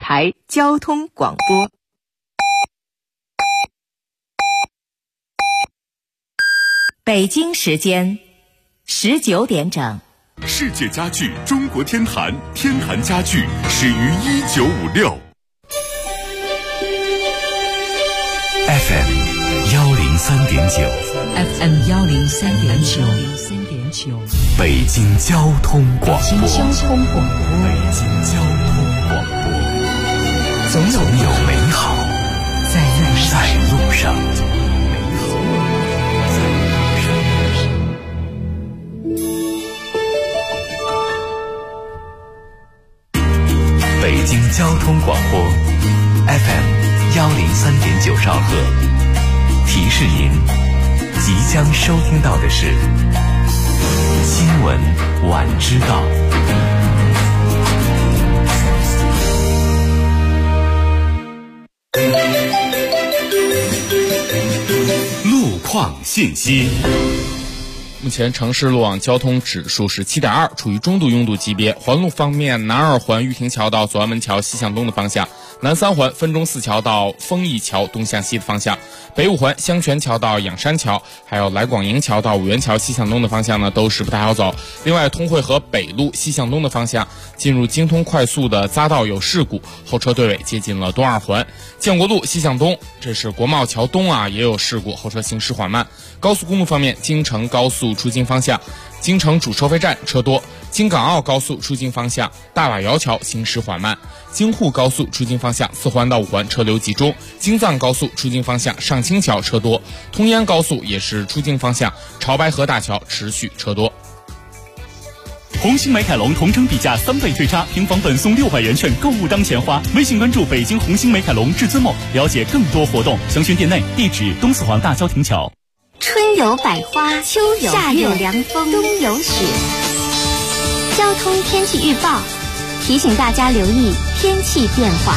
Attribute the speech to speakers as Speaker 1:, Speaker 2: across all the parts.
Speaker 1: 台交通广播。北京时间19点整。
Speaker 2: 世界家具中国天坛，天坛家具始于1956。FM 103.9
Speaker 3: FM 103.9，
Speaker 2: 北京交通广播。
Speaker 3: 北京交通广播，
Speaker 2: 总有美好
Speaker 3: 在
Speaker 2: 路上。北京交通广播 FM 103.9兆赫，提示您即将收听到的是新闻晚知道。路况信息。
Speaker 4: 目前城市路网交通指数是 7.2， 处于中度拥堵级别。环路方面，南二环玉亭桥到左安门桥西向东的方向，南三环分钟寺桥到丰益桥东向西的方向，北五环香泉桥到仰山桥，还有来广营桥到五元桥西向东的方向呢，都是不太好走。另外，通惠河北路西向东的方向，进入京通快速的匝道有事故，后车队尾接近了东二环。建国路西向东，这是国贸桥东也有事故，后车行驶缓慢。高速公路方面，京承高速出京方向，京承主收费站车多；京港澳高速出京方向，大瓦窑桥行驶缓慢；京沪高速出京方向4环到5环车流集中；京藏高速出京方向上清桥车多；通燕高速也是出京方向潮白河大桥持续车多。
Speaker 5: 红星美凯龙同城比价3倍退差，平房本送600元券，购物当钱花。微信关注北京红星美凯龙至尊梦，了解更多活动。详询店内，地址东四环大郊亭桥。
Speaker 6: 春有百花，秋有夏有凉风，冬有雪。交通天气预报提醒大家留意天气变化。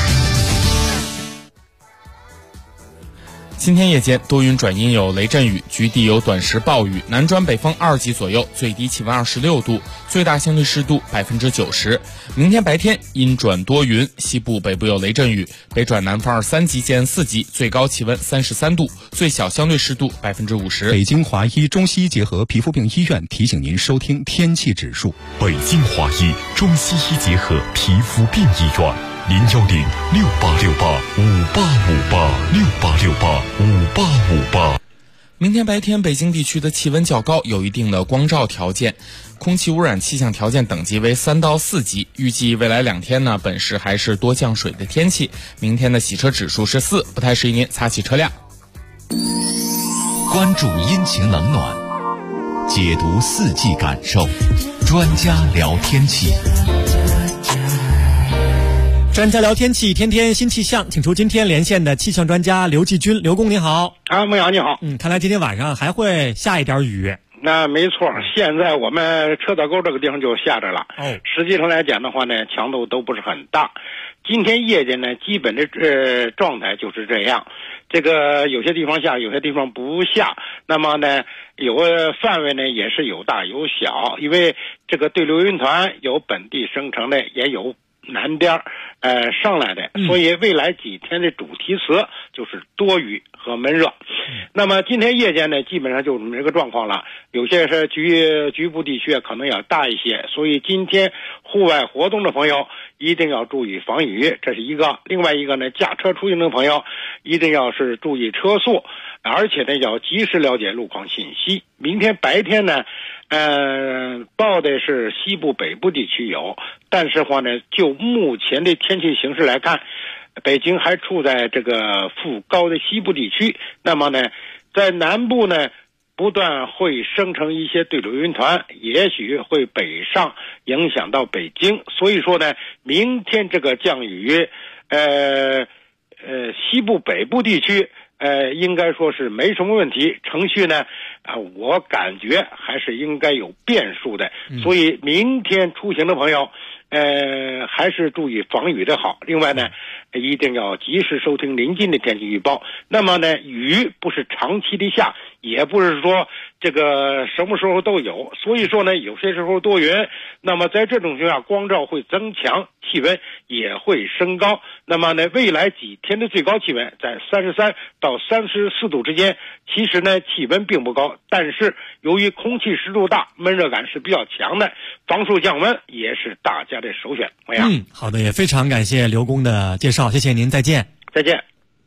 Speaker 4: 今天夜间多云转阴有雷阵雨，局地有短时暴雨，南转北风2级左右，最低气温26度，最大相对湿度90%。明天白天阴转多云，西部北部有雷阵雨，北转南风3级见4级，最高气温33度，最小相对湿度50%。
Speaker 7: 北京华医中西医结合皮肤病医院提醒您收听天气指数。
Speaker 2: 北京华医中西医结合皮肤病医院。010-6868-5858，6868-5858。
Speaker 4: 明天白天北京地区的气温较高，有一定的光照条件，空气污染气象条件等级为3到4级。预计未来2天呢，本市还是多降水的天气。明天的洗车指数是4，不太适宜您擦洗车辆。
Speaker 2: 关注阴晴冷暖，解读四季感受，专家聊天气。
Speaker 8: 专家聊天气，天天新气象，请出今天连线的气象专家刘继军。刘工你好。
Speaker 9: 孟阳你好。
Speaker 8: 看来今天晚上还会下一点雨。
Speaker 9: 那没错，现在我们车道沟这个地方就下着了。实际上来讲的话呢，强度都不是很大。今天夜间呢，基本的状态就是这样。这个有些地方下，有些地方不下。那么呢，有个范围呢也是有大有小，因为这个对流云团有本地生成的，也有南边上来的，所以未来几天的主题词就是多雨和闷热。那么今天夜间呢，基本上就是这个状况了，有些是局部地区可能要大一些，所以今天户外活动的朋友一定要注意防雨，这是一个。另外一个呢，驾车出行的朋友一定要是注意车速，而且呢要及时了解路况信息。明天白天呢报的是西部北部地区有，但是话呢，就目前的天气形势来看，北京还处在这个副高的西部地区，那么呢，在南部呢，不断会生成一些对流云团，也许会北上影响到北京，所以说呢，明天这个降雨，西部北部地区应该说是没什么问题，程序呢我感觉还是应该有变数的，所以明天出行的朋友还是注意防雨的好。另外呢一定要及时收听临近的天气预报。那么呢，雨不是长期的下，也不是说这个什么时候都有，所以说呢，有些时候多云。那么在这种情况下，光照会增强，气温也会升高。那么呢，未来几天的最高气温在33到34度之间。其实呢，气温并不高，但是由于空气湿度大，闷热感是比较强的，防暑降温也是大家的首选。
Speaker 8: 好的，也非常感谢刘工的介绍，谢谢您，再见。
Speaker 9: 再见。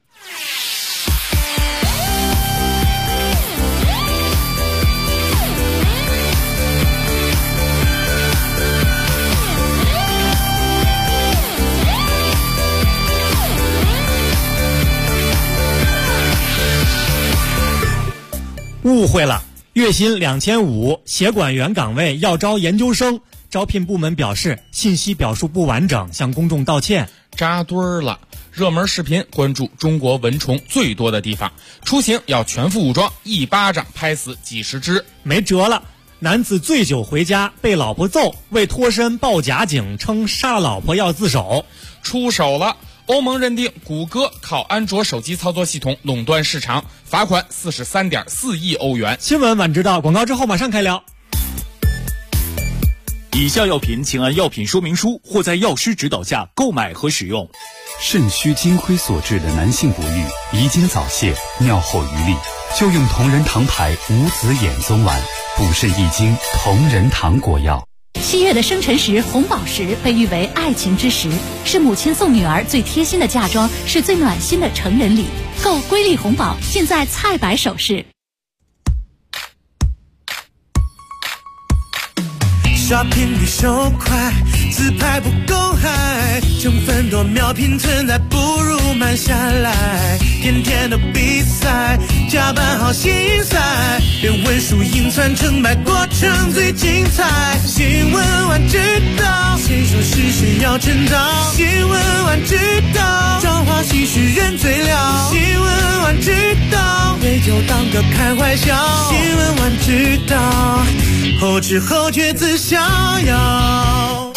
Speaker 8: 误会了，月薪2500，协管员岗位要招研究生，招聘部门表示信息表述不完整，向公众道歉。
Speaker 4: 扎堆儿了，热门视频关注中国蚊虫最多的地方，出行要全副武装，一巴掌拍死几十只。
Speaker 8: 没辙了，男子醉酒回家被老婆揍，为脱身报假警，称杀了老婆要自首。
Speaker 4: 出手了，欧盟认定谷歌靠安卓手机操作系统垄断市场，罚款43.4亿欧元。
Speaker 8: 新闻晚知道，广告之后马上开聊。
Speaker 5: 以下药品请按药品说明书或在药师指导下购买和使用。
Speaker 7: 肾虚金亏所致的男性不育、遗精早泄、尿后余力，就用同仁堂牌无籽眼松丸，补肾益精同仁堂果药。
Speaker 10: 7月的生辰石红宝石被誉为爱情之石，是母亲送女儿最贴心的嫁妆，是最暖心的成人礼。购瑰丽红宝，尽在菜百首饰。
Speaker 11: shopping 比手快，自拍不够嗨，成分多秒拼存在，不如慢下来。天天的比赛，加班好心塞，连文书硬传成败过程最精彩。新闻晚知道，谁说是谁要趁早？新闻晚知道，朝花夕拾人最了。新闻晚知道，对酒当歌开怀笑。新闻晚知道，后知后觉自逍遥。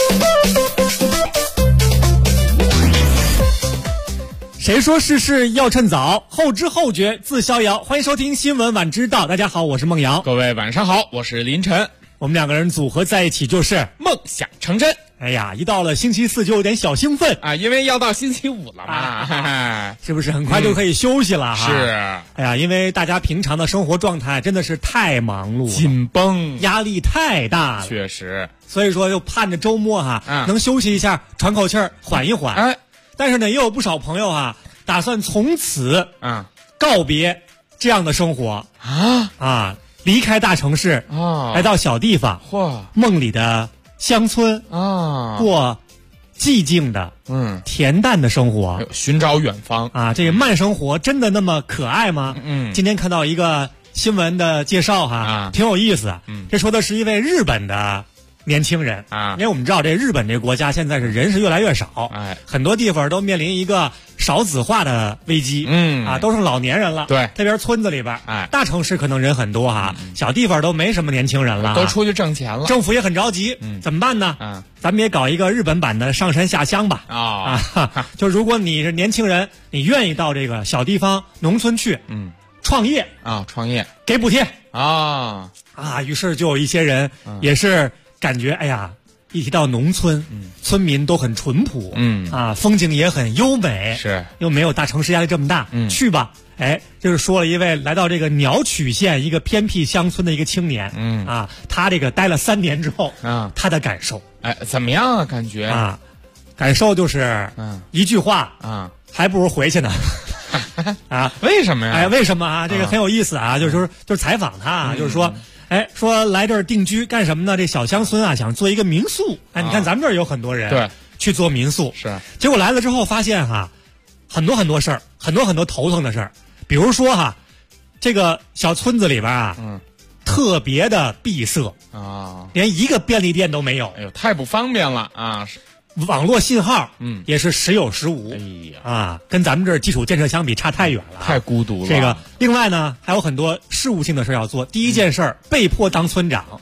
Speaker 8: 谁说事事要趁早？后知后觉自逍遥。欢迎收听新闻晚知道，大家好，我是孟瑶。
Speaker 4: 各位晚上好，我是林晨。
Speaker 8: 我们两个人组合在一起就是
Speaker 4: 梦想成真。
Speaker 8: 哎呀，一到了星期四就有点小兴奋
Speaker 4: 啊，因为要到星期五了嘛，
Speaker 8: 是不是很快就可以休息了哈？
Speaker 4: 是。
Speaker 8: 哎呀，因为大家平常的生活状态真的是太忙碌了，
Speaker 4: 紧绷，
Speaker 8: 压力太大了，
Speaker 4: 确实。
Speaker 8: 所以说就盼着周末能休息一下，喘口气儿，缓一缓。
Speaker 4: 哎，
Speaker 8: 但是呢，也有不少朋友打算从此告别这样的生活离开大城市来到小地方，梦里的乡村过寂静的恬淡的生活，
Speaker 4: 寻找远方
Speaker 8: 这个慢生活真的那么可爱吗？今天看到一个新闻的介绍挺有意思。这说的是一位日本的年轻人因为我们知道这日本这个国家现在是人是越来越少，很多地方都面临一个少子化的危机，都剩老年人了。
Speaker 4: 对，
Speaker 8: 这边村子里边，大城市可能人很多小地方都没什么年轻人了，
Speaker 4: 都出去挣钱了。
Speaker 8: 政府也很着急，怎么办呢？咱们也搞一个日本版的上山下乡吧。就如果你是年轻人，你愿意到这个小地方农村去，创业
Speaker 4: 创业
Speaker 8: 给补贴于是就有一些人也是感觉，哎呀，一提到农村，村民都很淳朴，风景也很优美，
Speaker 4: 是
Speaker 8: 又没有大城市压力这么大，去吧。就是说了一位来到这个鸟取县一个偏僻乡村的一个青年，他这个待了3年之后，他的感受，
Speaker 4: 怎么样啊？感觉
Speaker 8: 感受就是一句话还不如回去呢。
Speaker 4: 为什么呀？
Speaker 8: 为什么这个很有意思就是采访他，就是说。说来这儿定居干什么呢？这小乡村想做一个民宿。你看咱们这儿有很多人
Speaker 4: 对
Speaker 8: 去做民宿，
Speaker 4: 是。
Speaker 8: 结果来了之后发现很多事儿，很多头疼的事儿。比如说这个小村子里边特别的闭塞连一个便利店都没有。
Speaker 4: 哎呦，太不方便了
Speaker 8: 网络信号也是时有时无。跟咱们这儿基础建设相比差太远了，
Speaker 4: 太孤独了。
Speaker 8: 这个另外呢还有很多事务性的事要做。第一件事被迫当村长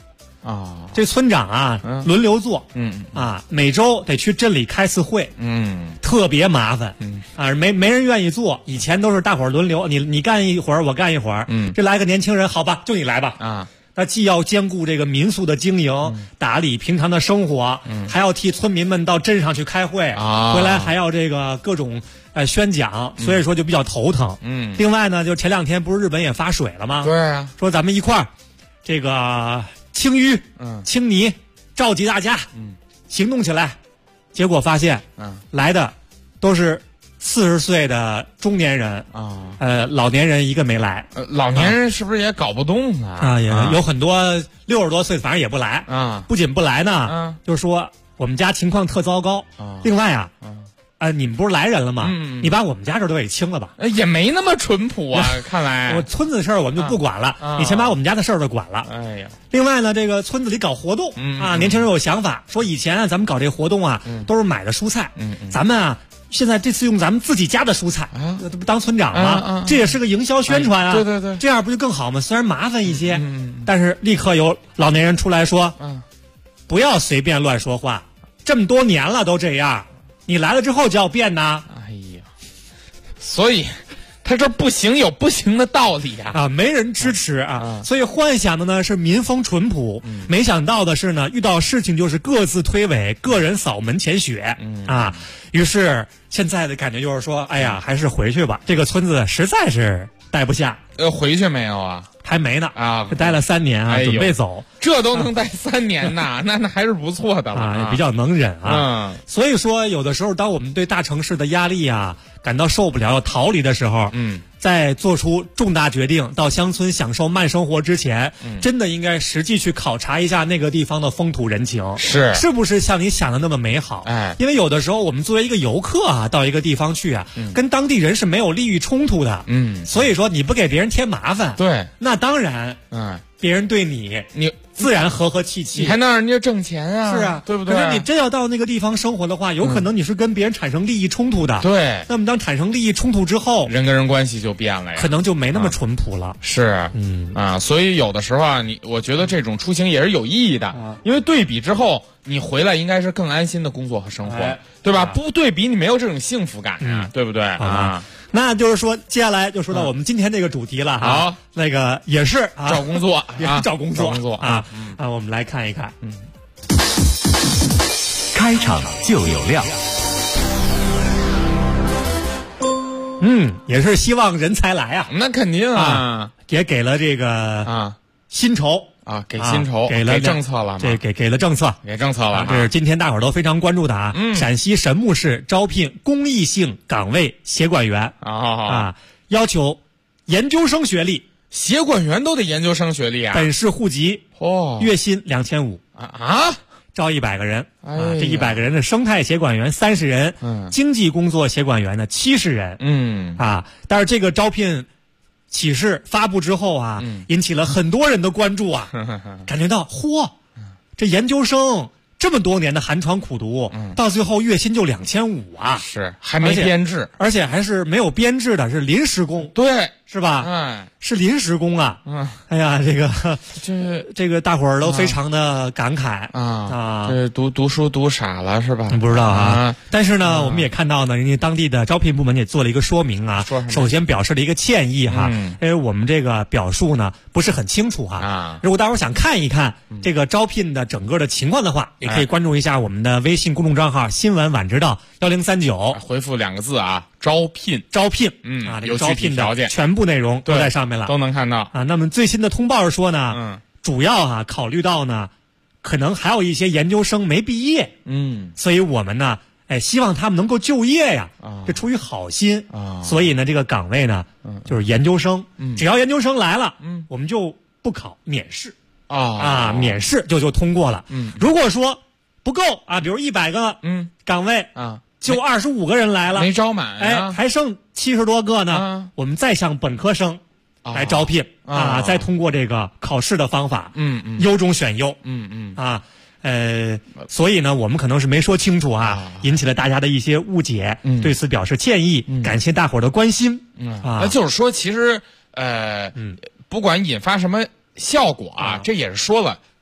Speaker 8: 啊。这村长啊，轮流做，每周得去镇里开次会，特别麻烦，没人愿意做。以前都是大伙儿轮流，你干一会儿，我干一会儿，这来个年轻人，好吧，就你来吧，啊。他既要兼顾这个民宿的经营，打理平常的生活，还要替村民们到镇上去开会，回来还要这个各种宣讲，所以说就比较头疼。另外呢，就前2天不是日本也发水了吗？
Speaker 4: 对啊，
Speaker 8: 说咱们一块儿这个清淤、清泥，召集大家，行动起来。结果发现，来的都是40岁的中年人老年人一个没来。
Speaker 4: 老年人是不是也搞不动啊？
Speaker 8: 也有很多60多岁，反正也不来啊。不仅不来呢，就是说我们家情况特糟糕。另外你们不是来人了吗？你把我们家这都给清了吧？
Speaker 4: 也没那么淳朴啊，看来。
Speaker 8: 我村子的事儿我们就不管了，你先把我们家的事儿就管了。
Speaker 4: 哎呀，
Speaker 8: 另外呢，这个村子里搞活动年轻人有想法，说以前咱们搞这活动都是买的蔬菜，咱们现在这次用咱们自己家的蔬菜，这不当村长吗？这也是个营销宣传啊！
Speaker 4: 对，
Speaker 8: 这样不就更好吗？虽然麻烦一些，但是立刻有老年人出来说，不要随便乱说话，这么多年了都这样，你来了之后就要变呢。
Speaker 4: 哎呀，所以他这不行有不行的道理
Speaker 8: 没人支持所以幻想的呢是民风淳朴，没想到的是呢，遇到事情就是各自推诿，个人扫门前雪于是现在的感觉就是说，哎呀，还是回去吧，这个村子实在是待不下。
Speaker 4: 回去没有啊？
Speaker 8: 还没呢待了3年准备走。
Speaker 4: 这都能待3年呐，那还是不错的了
Speaker 8: 也比较能忍所以说有的时候当我们对大城市的压力感到受不了要逃离的时候，在做出重大决定到乡村享受慢生活之前，真的应该实际去考察一下那个地方的风土人情，是不是像你想的那么美好？因为有的时候我们作为一个游客到一个地方去跟当地人是没有利益冲突的，所以说你不给别人添麻烦，
Speaker 4: 对，
Speaker 8: 那当然，别人对你自然和和气气，
Speaker 4: 你还能让人家挣钱
Speaker 8: 是啊，
Speaker 4: 对不对？
Speaker 8: 可是你真要到那个地方生活的话，有可能你是跟别人产生利益冲突的。
Speaker 4: 对，
Speaker 8: 那么当产生利益冲突之后，
Speaker 4: 人跟人关系就变了呀，
Speaker 8: 可能就没那么淳朴了。
Speaker 4: 是，所以有的时候我觉得这种出行也是有意义的，因为对比之后，你回来应该是更安心的工作和生活，对吧？不对比，你没有这种幸福感对不对
Speaker 8: 那就是说，接下来就说到我们今天这个主题了
Speaker 4: 好，
Speaker 8: 那个也是
Speaker 4: 找工作，
Speaker 8: 也是找工作我们来看一看，
Speaker 2: 开场就有料，
Speaker 8: 也是希望人才来
Speaker 4: 那肯定
Speaker 8: 也给了这个薪酬。
Speaker 4: 给薪酬，
Speaker 8: 给了
Speaker 4: 政策了吗？
Speaker 8: 给了政策，
Speaker 4: 给政策了。
Speaker 8: 这是今天大伙儿都非常关注的陕西神木市招聘公益性岗位协管员要求研究生学历，
Speaker 4: 协管员都得研究生学历
Speaker 8: 本市户籍月薪2500招100个人这100个人的生态协管员30人，经济工作协管员呢70人，但是这个招聘启事发布之后引起了很多人的关注感觉到这研究生这么多年的寒窗苦读，到最后月薪就2500
Speaker 4: 是还没编制，
Speaker 8: 而且还是没有编制的，是临时工，
Speaker 4: 对，
Speaker 8: 是吧？是临时工哎呀，这个大伙儿都非常的感慨
Speaker 4: 这读书读傻了是吧？
Speaker 8: 不知道但是呢，我们也看到呢，人家当地的招聘部门也做了一个说明首先表示了一个歉意因为我们这个表述呢不是很清楚如果大伙儿想看一看这个招聘的整个的情况的话，也可以关注一下我们的微信公众账号新闻晚知道1039，
Speaker 4: 回复2个字招聘，
Speaker 8: 这
Speaker 4: 有
Speaker 8: 个招聘
Speaker 4: 条件，
Speaker 8: 全部内容都在上面了，
Speaker 4: 都能看到
Speaker 8: 那么最新的通报是说呢，主要考虑到呢，可能还有一些研究生没毕业，所以我们呢，希望他们能够就业呀，这出于好心所以呢，这个岗位呢，就是研究生，只要研究生来了，我们就不考，免试免试就通过了。如果说不够比如100个岗位就25个人来了，
Speaker 4: 没招满
Speaker 8: 还剩70多个呢，我们再向本科生来招聘再通过这个考试的方法优中选优所以呢，我们可能是没说清楚引起了大家的一些误解，对此表示歉意，感谢大伙儿的关心
Speaker 4: 那就是说其实不管引发什么效果这也是说了，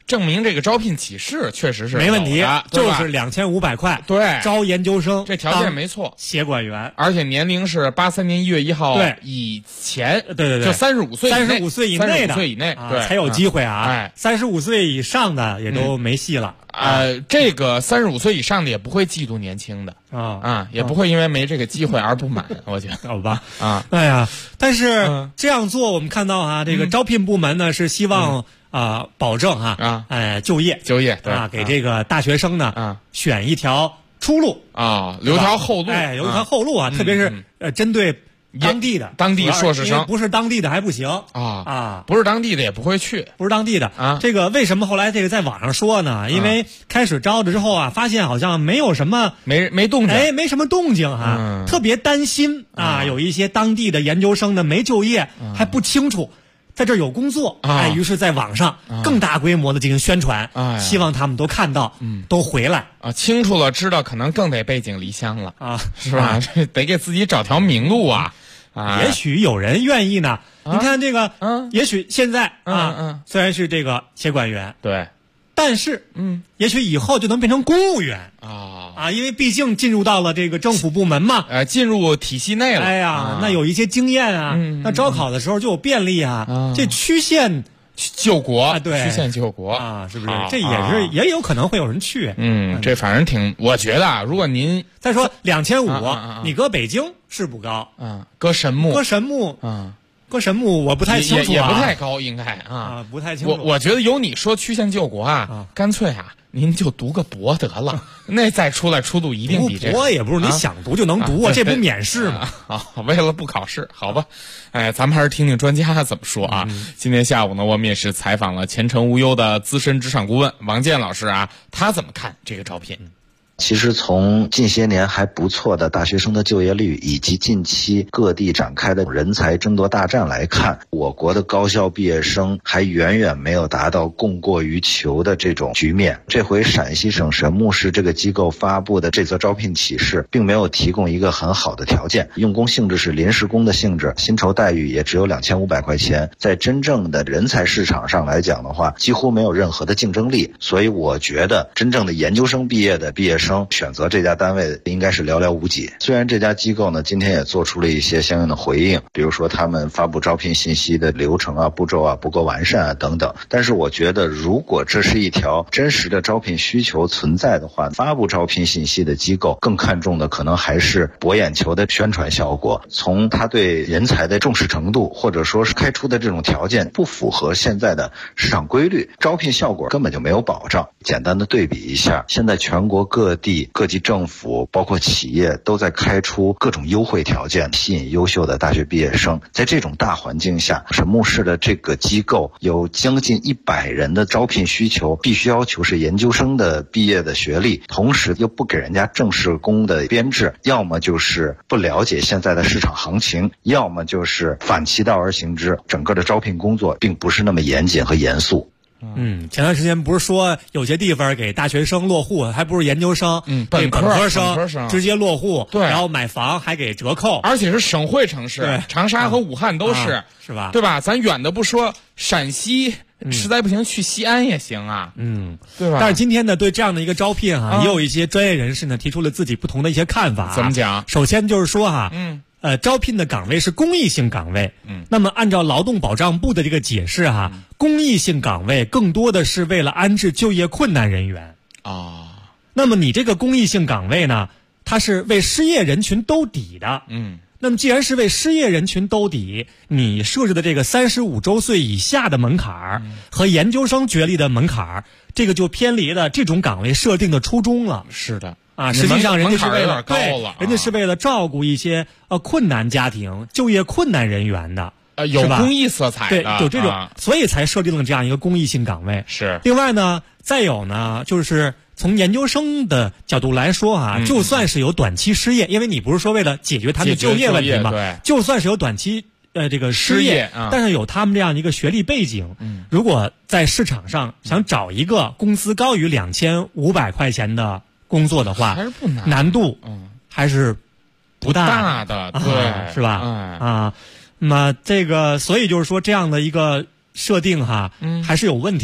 Speaker 4: 证明这个招聘启事确实是
Speaker 8: 没问题，就是
Speaker 4: 2500
Speaker 8: 块，
Speaker 4: 对，
Speaker 8: 招研究生，
Speaker 4: 这条件没错，
Speaker 8: 协管员，
Speaker 4: 而且年龄是83年1月1号以前，
Speaker 8: 对，
Speaker 4: 就35岁
Speaker 8: ，35岁以内的
Speaker 4: ，35岁以内，对，
Speaker 8: 才有机会啊，35岁以上的也都没戏了。
Speaker 4: 这个35岁以上的也不会嫉妒年轻的也不会因为没这个机会而不满，我觉得，
Speaker 8: 好吧哎呀，但是这样做，我们看到这个招聘部门呢是希望保证就业
Speaker 4: 对
Speaker 8: 给这个大学生呢选一条出路
Speaker 4: 留条后路，
Speaker 8: 留一条后路特别是针对当地
Speaker 4: 硕士生，
Speaker 8: 不是当地的还不行
Speaker 4: 不是当地的也不会去，
Speaker 8: 不是当地的这个为什么后来这个在网上说呢？因为开始招了之后发现好像没有什么
Speaker 4: 没动静，
Speaker 8: 没什么动静特别担心有一些当地的研究生呢没就业还不清楚在这儿有工作于是在网上更大规模的进行宣传希望他们都看到都回来
Speaker 4: 清楚了知道可能更得背井离乡了是吧？这得给自己找条明路
Speaker 8: 也许有人愿意呢你看这个也许现在虽然是这个协管员
Speaker 4: 对，
Speaker 8: 但是也许以后就能变成公务员因为毕竟进入到了这个政府部门嘛
Speaker 4: 进入体系内了，
Speaker 8: 哎呀那有一些经验那招考的时候就有便利这曲线
Speaker 4: 救国
Speaker 8: 对，
Speaker 4: 曲线救国
Speaker 8: 是不是？这也有可能会有人去
Speaker 4: 这反正我觉得如果您
Speaker 8: 再说2500你搁北京是不高
Speaker 4: 搁神木
Speaker 8: 搁神木我不太清楚
Speaker 4: 也不太高应该
Speaker 8: 不太清楚
Speaker 4: 我觉得有你说曲线救国干脆您就读个博得了那再出来出路一定比这
Speaker 8: 博也不是你想读就能读这不免试吗
Speaker 4: 为了不考试好吧咱们还是听听专家怎么说今天下午呢我们也是采访了前程无忧的资深职场顾问王健老师他怎么看这个招聘
Speaker 12: 其实从近些年还不错的大学生的就业率以及近期各地展开的人才争夺大战来看，我国的高校毕业生还远远没有达到供过于求的这种局面。这回陕西省神木市这个机构发布的这则招聘启事并没有提供一个很好的条件，用工性质是临时工的性质，薪酬待遇也只有2500块钱，在真正的人才市场上来讲的话几乎没有任何的竞争力。所以我觉得真正的研究生毕业的毕业生选择这家单位应该是寥寥无几。虽然这家机构呢今天也做出了一些相应的回应，比如说他们发布招聘信息的流程步骤不够完善等等，但是我觉得如果这是一条真实的招聘需求存在的话，发布招聘信息的机构更看重的可能还是博眼球的宣传效果。从他对人才的重视程度或者说是开出的这种条件不符合现在的市场规律，招聘效果根本就没有保障。简单的对比一下，现在全国各地各级政府包括企业都在开出各种优惠条件吸引优秀的大学毕业生，在这种大环境下，神木市的这个机构有将近100人的招聘需求，必须要求是研究生的毕业的学历，同时又不给人家正式工的编制，要么就是不了解现在的市场行情，要么就是反其道而行之，整个的招聘工作并不是那么严谨和严肃。
Speaker 8: 前段时间不是说有些地方给大学生落户，还不是研究生，
Speaker 4: 本
Speaker 8: 科生直接落户，
Speaker 4: 对，
Speaker 8: 然后买房还给折扣，
Speaker 4: 而且是省会城市，长沙和武汉都是，
Speaker 8: 是吧？
Speaker 4: 对吧？咱远的不说，陕西实在不行去西安也行对吧？
Speaker 8: 但是今天呢，对这样的一个招聘也有一些专业人士呢提出了自己不同的一些看法。
Speaker 4: 怎么讲？
Speaker 8: 首先就是说招聘的岗位是公益性岗位，那么按照劳动保障部的这个解释公益性岗位更多的是为了安置就业困难人员那么你这个公益性岗位呢，它是为失业人群兜底的，那么既然是为失业人群兜底，你设置的这个35周岁以下的门槛和研究生学历的门槛，这个就偏离了这种岗位设定的初衷了。
Speaker 4: 是的。
Speaker 8: 实际上人家是为了
Speaker 4: 人
Speaker 8: 家是为了照顾一些困难家庭、就业困难人员的，
Speaker 4: 有公益色彩的，
Speaker 8: 对，有这种，所以才设定了这样一个公益性岗位。
Speaker 4: 是。
Speaker 8: 另外呢，再有呢，就是从研究生的角度来说就算是有短期失业，因为你不是说为了解决他们的就业问题吗？
Speaker 4: 对，
Speaker 8: 就算是有短期这个失业但是有他们这样一个学历背景，如果在市场上想找一个工资高于2500块钱的工作的话，
Speaker 4: 还是不
Speaker 8: 难度还是不大
Speaker 4: 的，对，
Speaker 8: 是吧？那么这个，所以就是说这样的一个设定还是有问题的。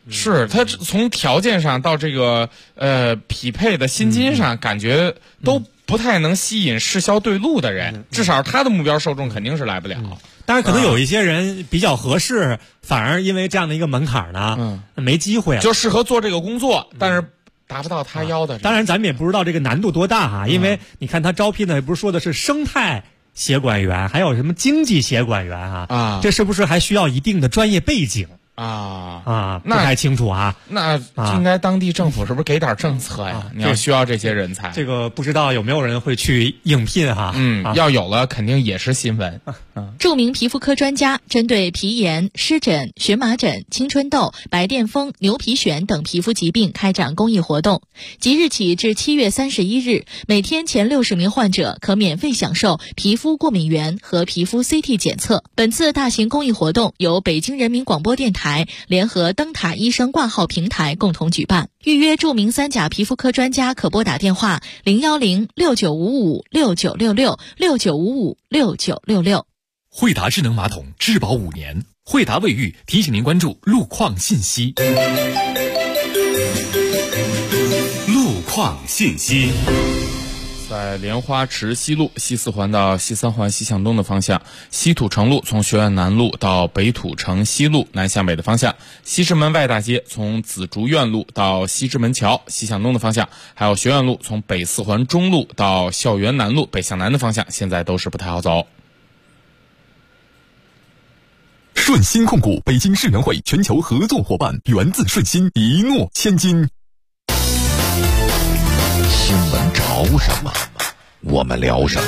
Speaker 4: 是他从条件上到这个匹配的薪金上，感觉都不太能吸引市销对路的人，至少他的目标受众肯定是来不了。
Speaker 8: 当然，可能有一些人比较合适，反而因为这样的一个门槛呢，没机会了，
Speaker 4: 就适合做这个工作，但是达不到他要的。
Speaker 8: 当然，咱们也不知道这个难度多大哈，因为你看他招聘的不是说的是生态协管员，还有什么经济协管员啊？这是不是还需要一定的专业背景？不太清楚啊。
Speaker 4: 那应该当地政府是不是给点政策呀？你要需要这些人才，
Speaker 8: 这个不知道有没有人会去应聘哈？
Speaker 4: 要有了肯定也是新闻。
Speaker 10: 著名皮肤科专家针对皮炎、湿疹、荨麻疹、青春痘、白癜风、牛皮癣等皮肤疾病开展公益活动。即日起至7月31日，每天前60名患者可免费享受皮肤过敏原和皮肤 CT 检测。本次大型公益活动由北京人民广播电台联合灯塔医生挂号平台共同举办。预约著名3甲皮肤科专家可拨打电话010-6955-6966，6955-6966。
Speaker 13: 惠达智能马桶质保5年，惠达卫浴提醒您关注路况信息。
Speaker 2: 路况信息。
Speaker 4: 在莲花池西路西4环到西3环西向东的方向，西土城路从学院南路到北土城西路南向北的方向，西直门外大街从紫竹院路到西直门桥西向东的方向，还有学院路从北4环中路到校园南路北向南的方向，现在都是不太好走。
Speaker 13: 顺鑫控股北京世园会全球合作伙伴，源自顺鑫，一诺千金。
Speaker 2: 新闻潮什么，我们聊什么。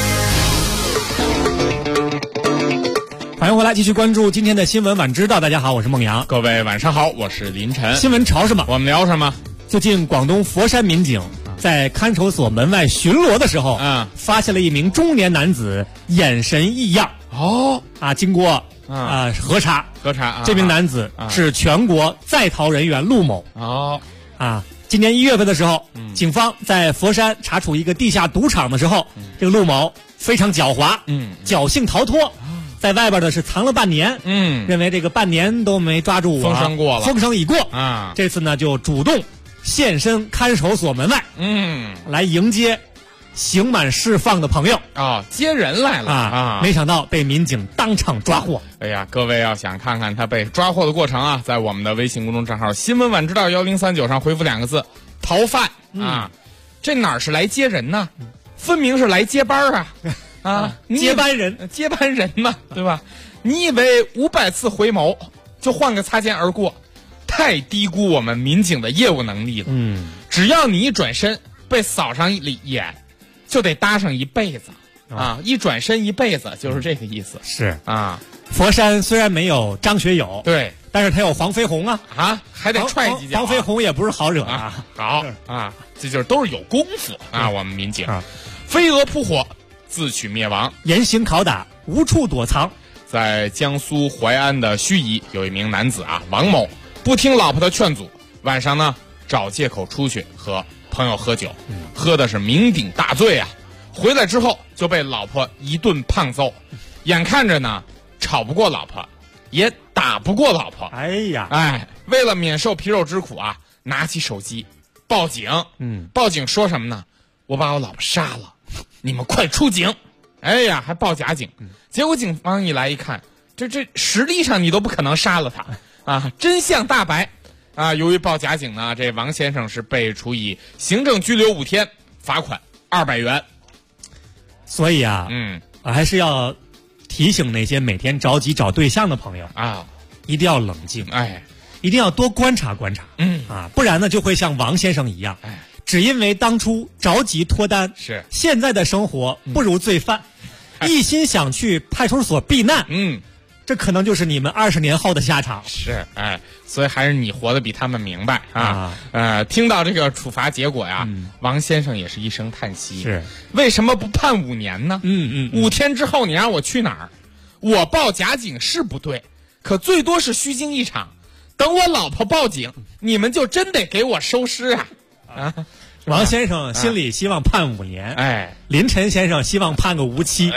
Speaker 8: 欢迎回来，继续关注今天的新闻晚知道。大家好，我是孟阳。
Speaker 4: 各位晚上好，我是林晨。
Speaker 8: 新闻潮什么，
Speaker 4: 我们聊什么？
Speaker 8: 最近广东佛山民警在看守所门外巡逻的时候，发现了一名中年男子眼神异样。经过核查，这名男子是全国在逃人员陆某。今年1月份的时候，警方在佛山查处一个地下赌场的时候，这个陆某非常狡猾，侥幸逃脱，在外边的是藏了半年，认为这个半年都没抓住我，
Speaker 4: 风声过了，
Speaker 8: 风声已过啊，这次呢就主动现身看守所门外，来迎接刑满释放的朋友
Speaker 4: 接人来了
Speaker 8: 没想到被民警当场抓获。
Speaker 4: 哎呀，各位要想看看他被抓获的过程啊，在我们的微信公众账号新闻晚知道1039上回复2个字逃犯这哪是来接人呢，分明是来接班
Speaker 8: 接班人
Speaker 4: 嘛，对吧？你以为500次回眸就换个擦肩而过，太低估我们民警的业务能力了。只要你一转身被扫上一眼，就得搭上一辈子一转身一辈子，就是这个意思。
Speaker 8: 是佛山虽然没有张学友，
Speaker 4: 对，
Speaker 8: 但是他有黄飞鸿
Speaker 4: 还得踹几脚。
Speaker 8: 黄飞鸿也不是好惹
Speaker 4: 好这就是都是有功夫我们民警飞蛾扑火，自取灭亡，
Speaker 8: 严刑拷打，无处躲藏。
Speaker 4: 在江苏淮安的盱眙，有一名男子王某不听老婆的劝阻，晚上呢找借口出去和朋友喝酒，喝的是酩酊大醉回来之后就被老婆一顿胖揍，眼看着呢吵不过老婆，也打不过老婆，为了免受皮肉之苦拿起手机报警。报警说什么呢？我把我老婆杀了，你们快出警！还报假警。结果警方一来一看，这实力上你都不可能杀了他真相大白由于报假警呢，这王先生是被处以行政拘留5天，罚款200元。
Speaker 8: 所以还是要提醒那些每天着急找对象的朋友一定要冷静，一定要多观察观察，不然呢就会像王先生一样，只因为当初着急脱单，现在的生活不如罪犯，一心想去派出所避难，这可能就是你们20年后的下场。
Speaker 4: 所以还是你活得比他们明白听到这个处罚结果王先生也是一声叹息。为什么不判5年呢？5天之后你让我去哪儿？我报假警是不对，可最多是虚惊一场。等我老婆报警，你们就真得给我收尸
Speaker 8: 王先生心里希望判5年，林晨先生希望判个无期。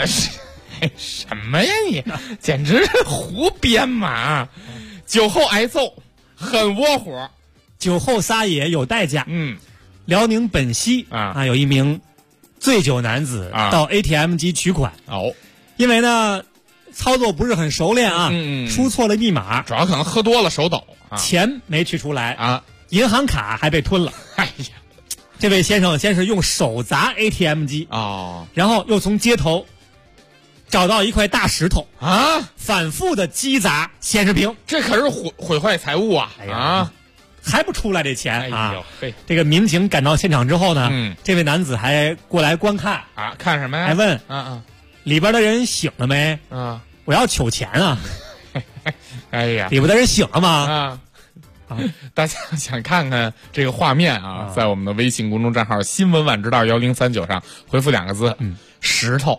Speaker 4: 什么呀你，简直是胡编嘛！酒后挨揍， 很窝火。
Speaker 8: 酒后撒野有代价。辽宁本溪有一名醉酒男子到 ATM 机取款。因为呢操作不是很熟练输错了密码，
Speaker 4: 主要可能喝多了手抖，
Speaker 8: 钱没取出来银行卡还被吞了。
Speaker 4: 哎呀，
Speaker 8: 这位先生先是用手砸 ATM 机然后又从街头找到一块大石头反复的击砸显示屏，
Speaker 4: 这可是毁坏财物
Speaker 8: 还不出来这钱
Speaker 4: 这
Speaker 8: 个民警赶到现场之后呢，这位男子还过来观看
Speaker 4: 看什么呀？
Speaker 8: 还问里边的人醒了没？我要取钱啊！
Speaker 4: 哎呀，
Speaker 8: 里边的人醒了吗？
Speaker 4: 大家想看看这个画面在我们的微信公众账号新闻晚知道1039上回复2个字石头。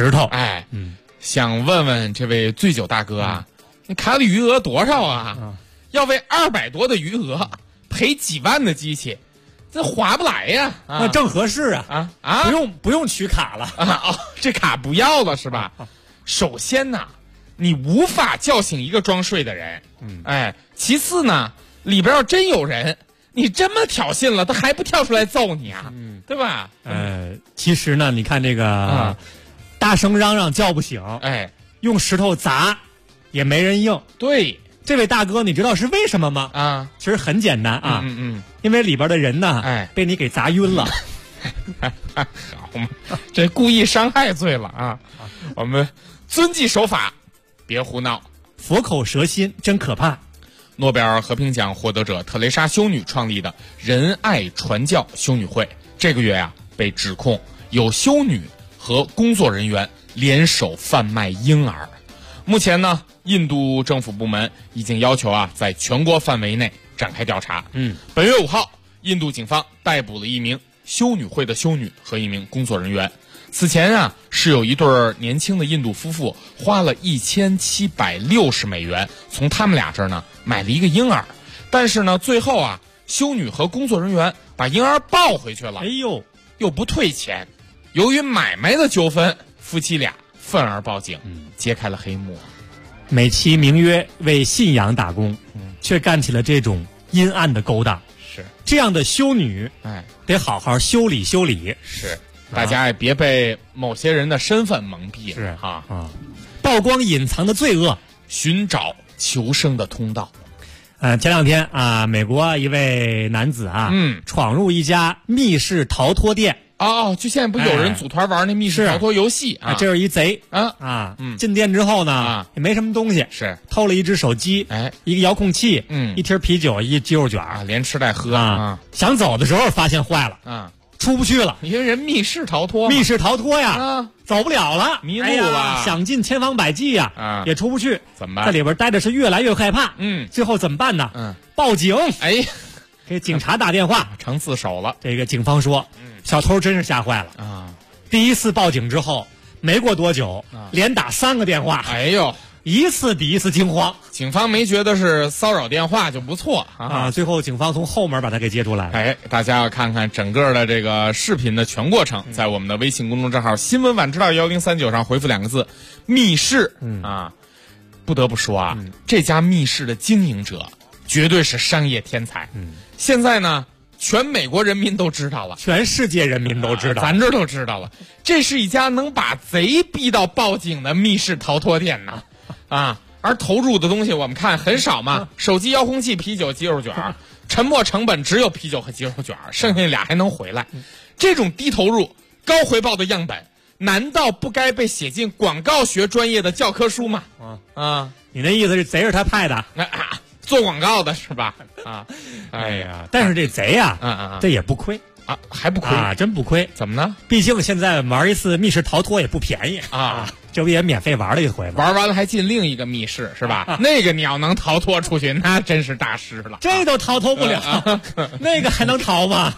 Speaker 4: 想问问这位醉酒大哥你卡里余额多少要为200多的余额赔几万的机器，这划不来呀！
Speaker 8: 那正合适不用取卡了
Speaker 4: 这卡不要了是吧？首先呢，你无法叫醒一个装睡的人，其次呢，里边要真有人，你这么挑衅了，他还不跳出来揍你对吧？
Speaker 8: 其实呢，你看这个大声嚷嚷叫不醒，用石头砸也没人应。
Speaker 4: 对。
Speaker 8: 这位大哥，你知道是为什么吗？其实很简单因为里边的人呢，被你给砸晕了。
Speaker 4: 好嘛，这故意伤害罪了我们遵纪守法，别胡闹。
Speaker 8: 佛口蛇心真可怕。
Speaker 4: 诺贝尔和平奖获得者特蕾莎修女创立的仁爱传教修女会，这个月被指控有修女和工作人员联手贩卖婴儿。目前呢，印度政府部门已经要求在全国范围内展开调查。本月5号，印度警方逮捕了一名修女会的修女和一名工作人员。此前是有一对年轻的印度夫妇花了1760美元从他们俩这儿呢买了一个婴儿，但是呢最后修女和工作人员把婴儿抱回去了，又不退钱。由于买卖的纠纷，夫妻俩愤而报警，揭开了黑幕。
Speaker 8: 美其名曰为信仰打工，却干起了这种阴暗的勾当。
Speaker 4: 是
Speaker 8: 这样的修女，得好好修理修理。
Speaker 4: 是，大家也别被某些人的身份蒙蔽了
Speaker 8: 曝光隐藏的罪恶，
Speaker 4: 寻找求生的通道。
Speaker 8: 前两天美国一位男子闯入一家密室逃脱店。
Speaker 4: 就现在不有人组团玩那密室逃脱游戏
Speaker 8: 这是一贼进店之后呢也没什么东西，
Speaker 4: 是
Speaker 8: 偷了一只手机，一个遥控器，一瓶啤酒，一鸡肉卷
Speaker 4: 连吃带喝
Speaker 8: 想走的时候发现坏了出不去了，
Speaker 4: 因为人密室逃脱
Speaker 8: 呀走不了了，
Speaker 4: 迷路了，
Speaker 8: 想尽千方百计也出不去，
Speaker 4: 怎么办？
Speaker 8: 在里边待着是越来越害怕，最后怎么办呢？报警，给警察打电话，
Speaker 4: 成自首了。
Speaker 8: 这个警方说小偷真是吓坏了第一次报警之后没过多久连打3个电话，一次比一次惊慌。
Speaker 4: 警方没觉得是骚扰电话就不错
Speaker 8: 最后警方从后门把他给接出来了。
Speaker 4: 大家要看看整个的这个视频的全过程，在我们的微信公众账号新闻晚知道1039上回复2个字密室不得不说这家密室的经营者绝对是商业天才现在呢全美国人民都知道了，
Speaker 8: 全世界人民都知道
Speaker 4: 咱这都知道了，这是一家能把贼逼到报警的密室逃脱店呢而投入的东西我们看很少嘛手机、遥控器、啤酒、鸡肉卷沉没成本只有啤酒和鸡肉卷，剩下俩还能回来这种低投入高回报的样本难道不该被写进广告学专业的教科书吗？
Speaker 8: 你那意思是贼是他派的
Speaker 4: 做广告的是吧？
Speaker 8: 但是这贼这也不亏
Speaker 4: 还不亏
Speaker 8: 真不亏。
Speaker 4: 怎么呢？
Speaker 8: 毕竟现在玩一次密室逃脱也不便宜这不也免费玩了一回吗？
Speaker 4: 玩完了还进另一个密室是吧？那个你要能逃脱出去，那真是大师了。
Speaker 8: 这都逃脱不了那个还能逃吗？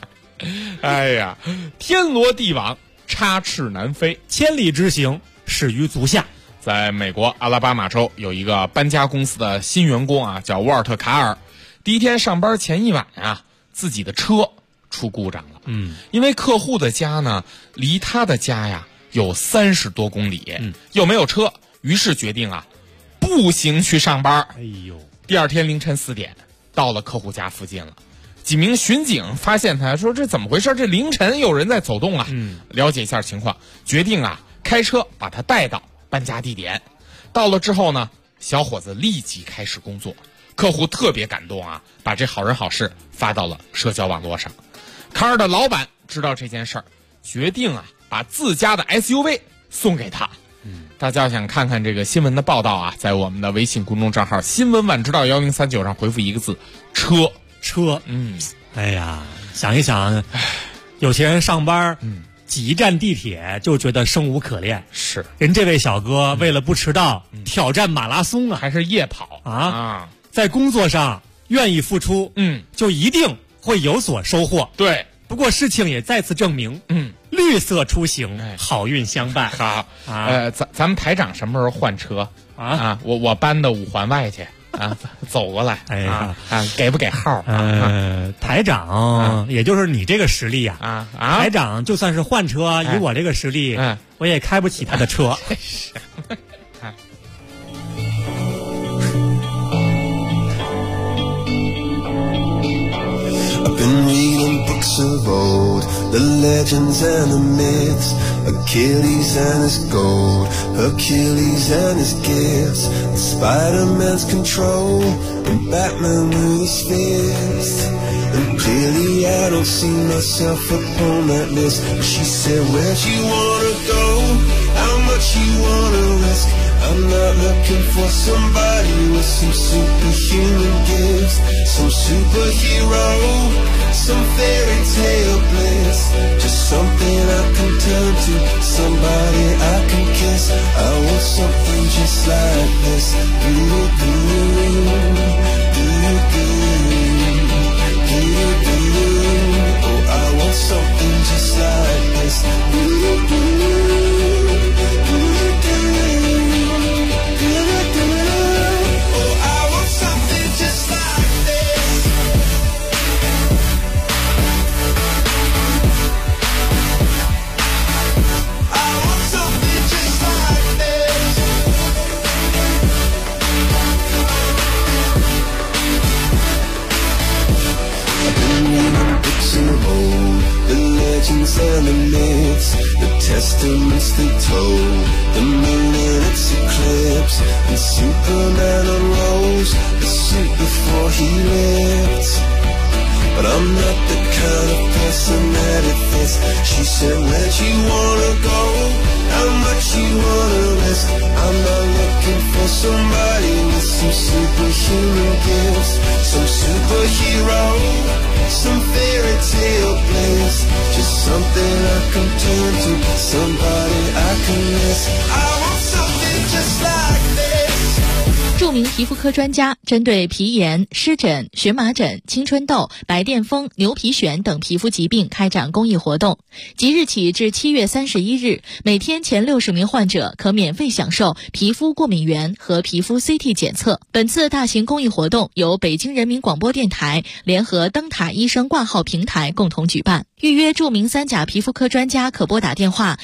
Speaker 4: 天罗地网，插翅难飞，
Speaker 8: 千里之行，始于足下。
Speaker 4: 在美国阿拉巴马州有一个搬家公司的新员工叫沃尔特·卡尔。第一天上班前一晚自己的车出故障了因为客户的家呢离他的家有30多公里又没有车，于是决定步行去上班。
Speaker 8: 第
Speaker 4: 二天凌晨4点到了客户家附近了。几名巡警发现他，说这怎么回事？这凌晨有人在走动啊！了解一下情况，决定开车把他带到搬家地点。到了之后呢，小伙子立即开始工作。客户特别感动把这好人好事发到了社交网络上。卡尔的老板知道这件事儿，决定把自家的 SUV 送给他。大家想看看这个新闻的报道在我们的微信公众账号新闻晚知道1039上回复一个字车。
Speaker 8: 哎呀，想一想，有些人上班挤一站地铁就觉得生无可恋，
Speaker 4: 是
Speaker 8: 人这位小哥为了不迟到挑战马拉松
Speaker 4: 还是夜跑
Speaker 8: 在工作上愿意付出就一定会有所收获。
Speaker 4: 对，
Speaker 8: 不过事情也再次证明绿色出行好运相伴。
Speaker 4: 好咱们台长什么时候换车我搬到5环外去走过来给不给号
Speaker 8: 台长也就是你这个实力台长就算是换车以我这个实力我也开不起他的车
Speaker 11: I've been reading books of old, the legends and the myths, Achilles and his gold, Hercules and his gifts, and Spider-Man's control, and Batman with his fist. And clearly I don't see myself upon that list. But she said, where'd you wanna go? How much you wanna risk? I'm not looking for somebody with some superhuman gifts, some superhero, some fairy tale bliss, just something I can turn to, somebody I can kiss. I want something just like this. Oh, I want something just like this. And the myths, the testaments they told, the moon in its eclipse, and Superman unrolls the suit before he lived. But I'm not the kind of person that it fits. She said, where'd you wanna go? How much you wanna risk? I'm not looking for somebody with some superhuman gifts, some superhero, some fairy tale bliss, just something I can turn to, somebody I can miss. I want something just like this.
Speaker 10: 著名皮肤科专家针对皮炎、湿疹、荨麻疹、青春痘、白癜风、牛皮癣等皮肤疾病开展公益活动。即日起至7月31日，每天前60名患者可免费享受皮肤过敏原和皮肤 CT 检测。本次大型公益活动由北京人民广播电台联合灯塔医生挂号平台共同举办。预约著名3甲皮肤科专家可拨打电话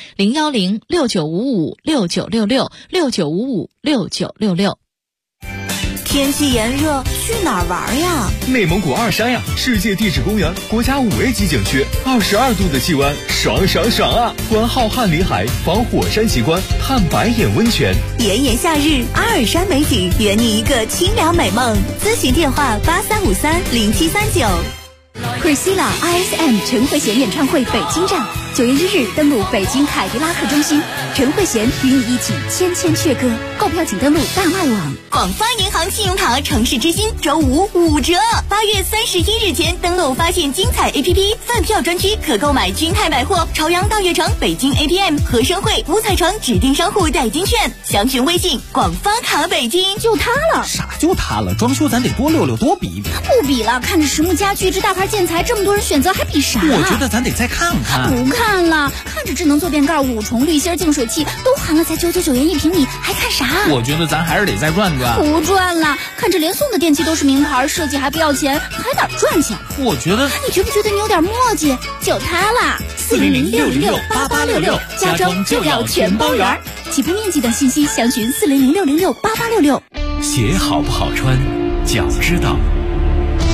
Speaker 10: 010-6955-6966
Speaker 1: 天气炎热，去哪儿玩呀？
Speaker 13: 内蒙古二山呀，世界地质公园国家5A级景区，22度的气温，爽爽爽啊！观浩瀚林海，访火山奇观，探白眼温泉。
Speaker 1: 炎炎夏日，阿尔山美景，圆你一个清凉美梦。咨询电话83530739。
Speaker 6: Priscilla RSM 陈慧娴演唱会北京站，9月1日登陆北京凯迪拉克中心，陈慧娴与你一起千千阙歌。购票请登录大麦网。
Speaker 1: 广发银行信用卡城市之星周5 5折，8月31日前登录发现精彩 APP 饭票专区可购买君泰百货、朝阳大悦城、北京 APM、和生汇、五彩城指定商户代金券，详询微信广发卡北京。
Speaker 6: 就它了，
Speaker 14: 啥就它了？装修咱得多溜溜，多比一比。
Speaker 6: 不比了，看着实木家具这大牌建材，这么多人选择，还比啥？
Speaker 14: 我觉得咱得再看看。
Speaker 6: 不看了，看着智能坐便盖、5重滤芯净水器都含了才999元1平米，还看啥？
Speaker 14: 我觉得咱还是得再转转。
Speaker 6: 不转了，看着连送的电器都是名牌，设计还不要钱，还哪赚钱？
Speaker 14: 我觉得，
Speaker 6: 你觉不觉得你有点磨叽？就它啦，400-606-8866，家装就要全包圆。起步面积等信息详询400-606-8866。
Speaker 2: 鞋好不好穿，脚知道。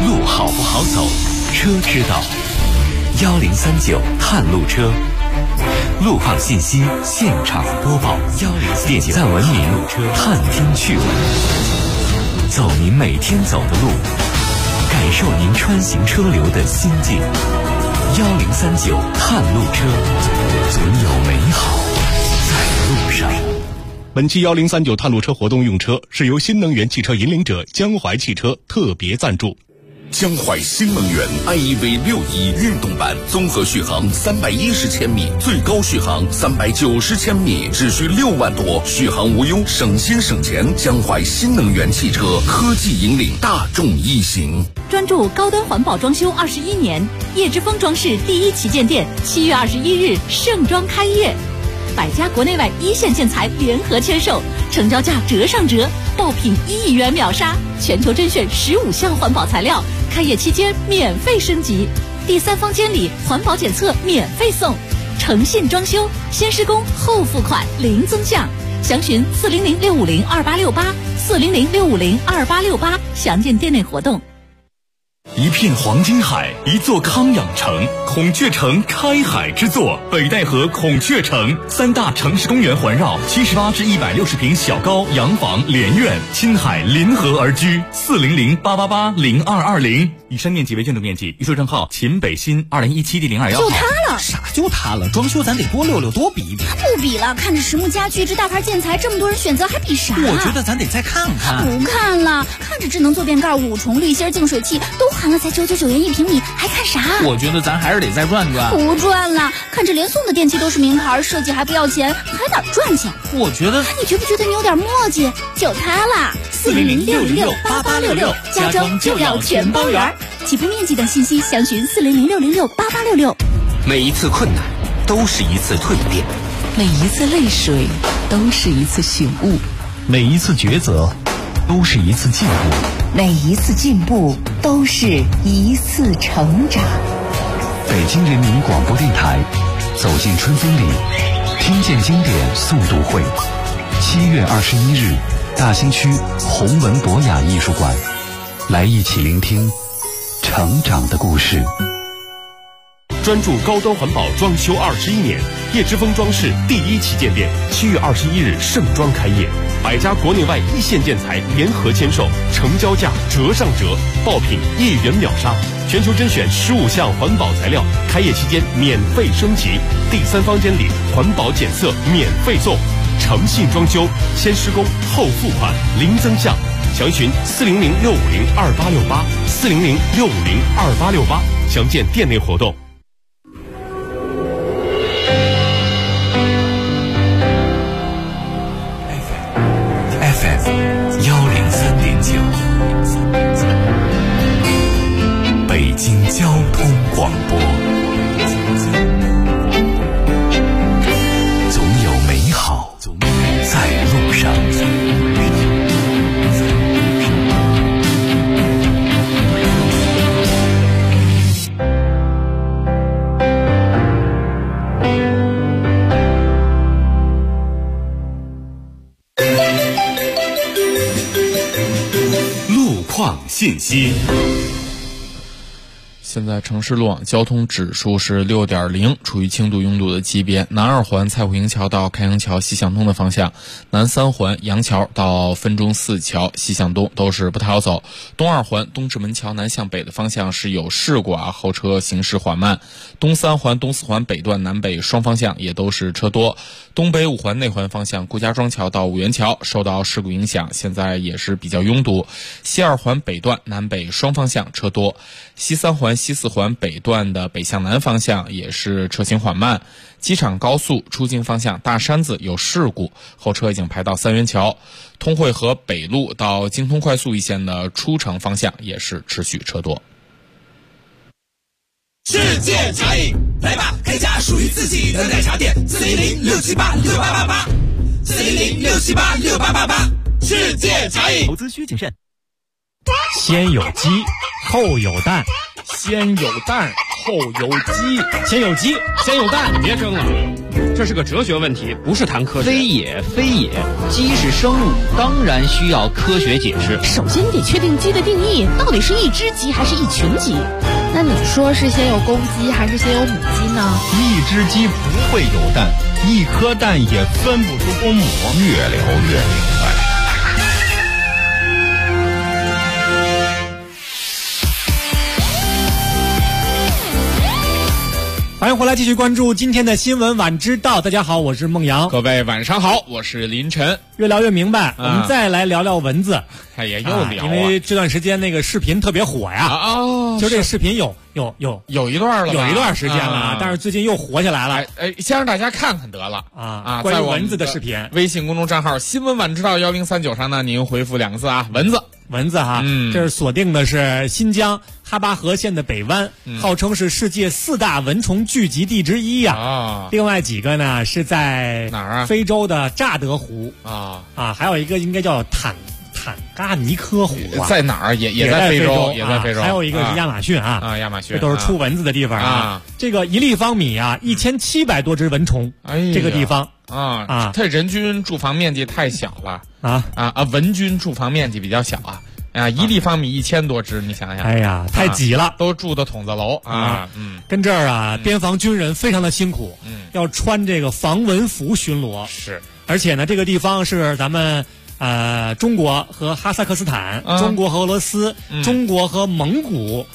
Speaker 2: 路好不好走，车知道。1039探路车，路况信息现场播报。点赞文明，探听趣闻，走您每天走的路，感受您穿行车流的心境。1039探路车，总有美好在路上。
Speaker 15: 本期1039探路车活动用车是由新能源汽车引领者江淮汽车特别赞助。
Speaker 16: 江淮新能源 iEV 61运动版，综合续航310千米，最高续航390千米，只需6万多，续航无忧，省心省钱。江淮新能源汽车科技引领大众一行，
Speaker 17: 专注高端环保装修21年，叶之峰装饰第一旗舰店7月21日盛装开业，100家国内外一线建材联合签售，成交价折上折，爆品1亿元秒杀，全球甄选15项环保材料，开业期间免费升级，第三方监理环保检测免费送，诚信装修，先施工后付款零增项，详询400-650-2868，400-650-2868，详见店内活动。
Speaker 5: 一片黄金海，一座康养城，孔雀城开海之作，北戴河孔雀城，3大城市公园环绕，78至160平小高洋房连院，亲海临河而居，400-888-0220。以上面积为建筑面积，预售账号秦北新2017第021号。
Speaker 14: 就它了，啥就它了？装修咱得多溜溜，多比一比。
Speaker 6: 不比了，看着实木家具这大牌建材这么多人选择，还比啥？
Speaker 14: 我觉得咱得再看看。
Speaker 6: 不看了，看着智能坐便盖、5重滤芯净水器都含了才999元1平米，还看啥？
Speaker 14: 我觉得咱还是得再转转。
Speaker 6: 不转了，看着连送的电器都是名牌，设计还不要钱，还哪赚钱？
Speaker 14: 我觉得，
Speaker 6: 你觉不觉得你有点墨迹？就它啦，400-606-8866，家装就要全包圆。起步面积等信息详询400-606-8866。
Speaker 2: 每一次困难都是一次蜕变，
Speaker 3: 每一次泪水都是一次醒悟，
Speaker 7: 每一次抉择都是一次进步，
Speaker 3: 每一次进步都是一次成长。
Speaker 7: 北京人民广播电台，走进春风里，听见经典诵读会，7月21日，大兴区弘文博雅艺术馆，来一起聆听成长的故事。
Speaker 15: 专注高端环保装修21年，叶之峰装饰第一旗舰店7月21日盛装开业，100家国内外一线建材联合签售，成交价折上折，爆品1亿元秒杀，全球甄选15项环保材料，开业期间免费升级，第三方监理环保检测免费送，诚信装修，先施工后付款零增项，详询400-650-2868，400-650-2868，详见店内活动。
Speaker 2: 103.9，北京交通广播，总有美好在路上。
Speaker 5: 信息。
Speaker 4: 现在城市路网交通指数是6.0，处于轻度拥堵的级别。南二环蔡虎营桥到开阳桥西向东的方向，南三环杨桥到分钟寺桥西向东都是不太好走。东二环东直门桥南向北的方向是有事故后车行驶缓慢。东三环东四环北段南北双方向也都是车多。东北五环内环方向顾家庄桥到五元桥受到事故影响，现在也是比较拥堵。西二环北段南北双方向车多。西三环西四环北段的北向南方向也是车行缓慢。机场高速出京方向大山子有事故，后车已经排到三元桥。通惠河北路到京通快速一线的出城方向也是持续车多。
Speaker 11: 世界茶饮，来吧，开家属于自己的奶茶店，400-678-6888，400-678-6888，世界茶饮。
Speaker 14: 投资需谨慎。
Speaker 8: 先有鸡，后有蛋，
Speaker 4: 先有蛋，
Speaker 18: 后有鸡？
Speaker 8: 先有鸡，先有蛋。
Speaker 18: 别争了，这是个哲学问题，不是谈科学。
Speaker 14: 非也，鸡是生物，当然需要科学解释。
Speaker 19: 首先你得确定鸡的定义，到底是一只鸡还是一群鸡？那你说是先有公鸡还是先有母鸡呢？
Speaker 14: 一只鸡不会有蛋，一颗蛋也分不出公母。
Speaker 2: 越聊越明白。
Speaker 8: 欢迎回来，继续关注今天的新闻晚知道。大家好，我是孟阳。
Speaker 4: 各位晚上好，我是林晨。
Speaker 8: 越聊越明白，我们再来聊聊蚊子。
Speaker 4: 哎呀，又聊
Speaker 8: 因为这段时间那个视频特别火呀。就这视频有
Speaker 4: 一段了，
Speaker 8: 有一段时间了，但是最近又火起来了。
Speaker 4: 先让大家看看得了
Speaker 8: 关于蚊子的视频，
Speaker 4: 微信公众账号新闻晚知道1039上呢，您回复2个字啊，蚊子哈，这是锁定的是新疆哈巴河县的北湾，号称是世界4大蚊虫聚集地之一呀。另外几个呢是在哪儿啊？
Speaker 8: 非洲的乍得湖还有一个应该叫坦嘎尼科湖
Speaker 4: 在哪儿？也在非洲，也在非洲。
Speaker 8: 还有一个是亚马逊
Speaker 4: 亚马逊，
Speaker 8: 这都是出蚊子的地方这个1立方米1700多只蚊虫，这个地方
Speaker 4: 它人均住房面积太小了蚊均住房面积比较小1立方米1000多只，你想想，
Speaker 8: 哎呀，太挤了，
Speaker 4: 都住的筒子楼
Speaker 8: 跟这儿边防军人非常的辛苦，要穿这个防蚊服巡逻，
Speaker 4: 是，
Speaker 8: 而且呢，这个地方是咱们中国和哈萨克斯坦、中国和俄罗斯、中国和蒙古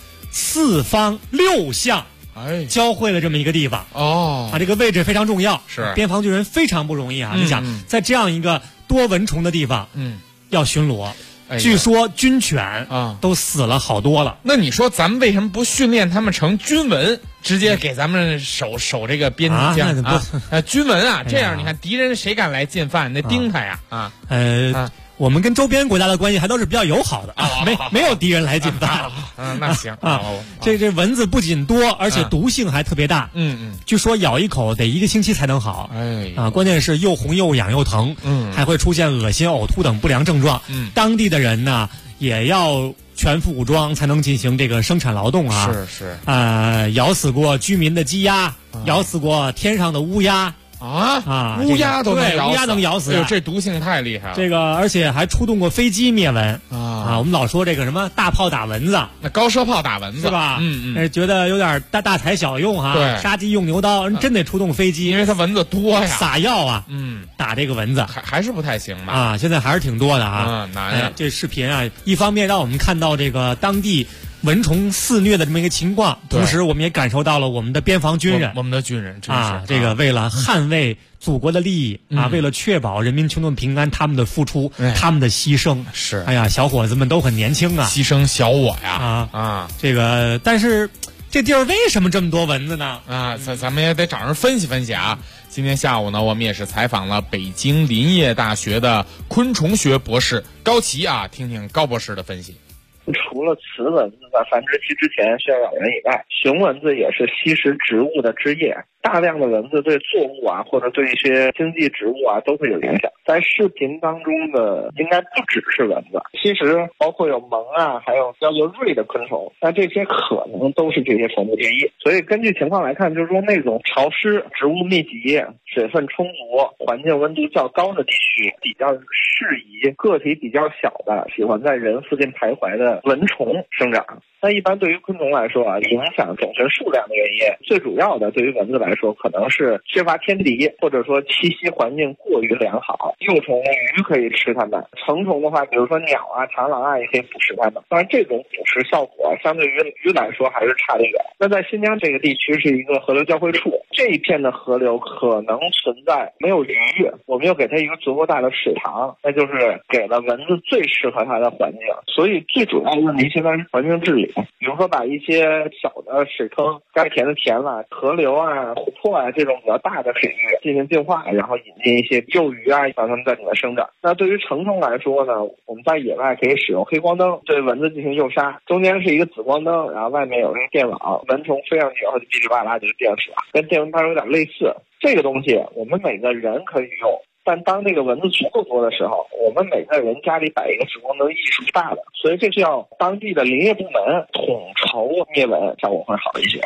Speaker 8: 4方6项交汇了这么一个地方这个位置非常重要，
Speaker 4: 是
Speaker 8: 边防军人非常不容易你想在这样一个多蚊虫的地方要巡逻。据说军犬都死了好多了。
Speaker 4: 那你说咱们为什么不训练他们成军蚊，直接给咱们守这个边疆军蚊这样你看敌人谁敢来进犯，那盯他呀
Speaker 8: 我们跟周边国家的关系还都是比较友好的没有敌人来进犯
Speaker 4: 那行
Speaker 8: 这蚊子不仅多，而且毒性还特别大据说咬一口得1个星期才能好关键是又红又痒又疼还会出现恶心、呕吐等不良症状当地的人呢也要全副武装才能进行这个生产劳动
Speaker 4: 是
Speaker 8: 咬死过居民的鸡鸭咬死过天上的乌鸦
Speaker 4: 乌鸦都能咬死，
Speaker 8: 乌鸦能咬死
Speaker 4: 这毒性太厉害了。
Speaker 8: 这个而且还出动过飞机灭蚊我们老说这个什么大炮打蚊子，
Speaker 4: 那高射炮打蚊子
Speaker 8: 是吧？觉得有点大材小用
Speaker 4: 对，
Speaker 8: 杀鸡用牛刀，人真得出动飞机，
Speaker 4: 因为它蚊子多呀，
Speaker 8: 撒药打这个蚊子
Speaker 4: 还是不太行吧？
Speaker 8: 现在还是挺多的
Speaker 4: 难呀。
Speaker 8: 这视频一方面让我们看到这个当地蚊虫肆虐的这么一个情况，同时我们也感受到了我们的边防军人，
Speaker 4: 我们的军人真是
Speaker 8: 这个为了捍卫祖国的利益为了确保人民群众平安，他们的付出，他们的牺牲
Speaker 4: 是。
Speaker 8: 哎呀，小伙子们都很年轻
Speaker 4: 牺牲小我呀
Speaker 8: 这个但是这地儿为什么这么多蚊子呢？
Speaker 4: 咱们也得找人分析分析今天下午呢，我们也是采访了北京林业大学的昆虫学博士高奇听听高博士的分析。
Speaker 20: 除了雌蚊子在繁殖期之前需要咬人以外，雄蚊子也是吸食植物的汁液，大量的蚊子对作物或者对一些经济植物都会有影响。在视频当中的应该不只是蚊子，其实包括有虻还有叫做蚋的昆虫，那这些可能都是这些虫的变异。所以根据情况来看，就是说那种潮湿、植物密集、水分充足、环境温度较高的地区，比较适宜个体比较小的、喜欢在人附近徘徊的蚊虫生长。那一般对于昆虫来说影响种群数量的原因，最主要的对于蚊子来说可能是缺乏天敌，或者说栖息环境过于良好。幼虫鱼可以吃它们，成虫的话比如说鸟螳螂也可以捕食它们，当然这种捕食效果相对于鱼来说还是差得远。那在新疆这个地区是一个河流交汇处，这一片的河流可能存在没有鱼，我们又给它一个足够大的水塘，那就是给了蚊子最适合它的环境。所以最主要的问题现在是环境治理，比如说把一些小的水坑、该填的填了，河流湖泊这种比较大的水域进行净化，然后引进一些幼鱼让它们在里面生长。那对于成虫来说呢，我们在野外可以使用黑光灯对蚊子进行诱杀，中间是一个紫光灯，然后外面有一个电网，蚊虫飞上去然后就噼里啪啦就是电死了，跟电蚊拍有点类似。这个东西我们每个人可以用，但当这个蚊子足够多的时候，我们每个人家里摆一个紫光灯意义是不大的，所以这是要当地的林业部门统筹灭蚊，效果会好一些。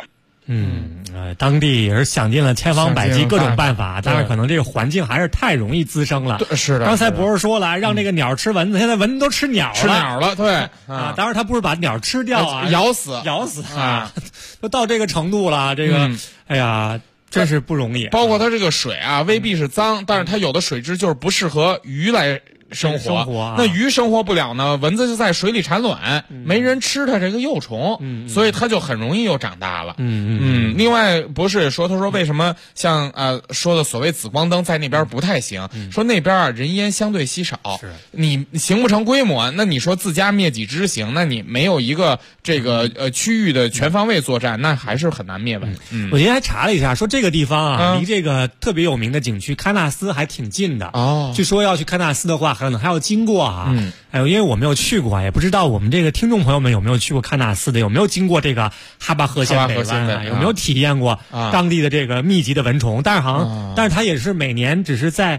Speaker 8: 当地也是想尽了千方百计各种办法，但是可能这个环境还是太容易滋生了。
Speaker 4: 是的。
Speaker 8: 刚才博士说了，让这个鸟吃蚊子，现在蚊子都吃鸟了。
Speaker 4: 吃鸟了，对
Speaker 8: 啊，当然他不是把鸟吃掉啊，
Speaker 4: 咬死
Speaker 8: 啊，都到这个程度了，这个，哎呀。真是不容易，
Speaker 4: 包括它这个水啊，未必是脏，但是它有的水质就是不适合鱼来生活，那鱼生活不了呢，蚊子就在水里产卵，没人吃它这个幼虫，所以它就很容易又长大了。另外博士也说，他说为什么像说的所谓紫光灯在那边不太行，说那边啊人烟相对稀少，你形不成规模，那你说自家灭几只行，那你没有一个这个区域的全方位作战，那还是很难灭蚊。
Speaker 8: 我今天还查了一下，说这个地方啊，离这个特别有名的景区喀纳斯还挺近的。据说要去喀纳斯的话，可能还要经过因为我没有去过，也不知道我们这个听众朋友们有没有去过喀纳斯的，有没有经过这个哈巴河县北湾，有没有体验过当地的这个密集的蚊虫？但是它也是每年只是在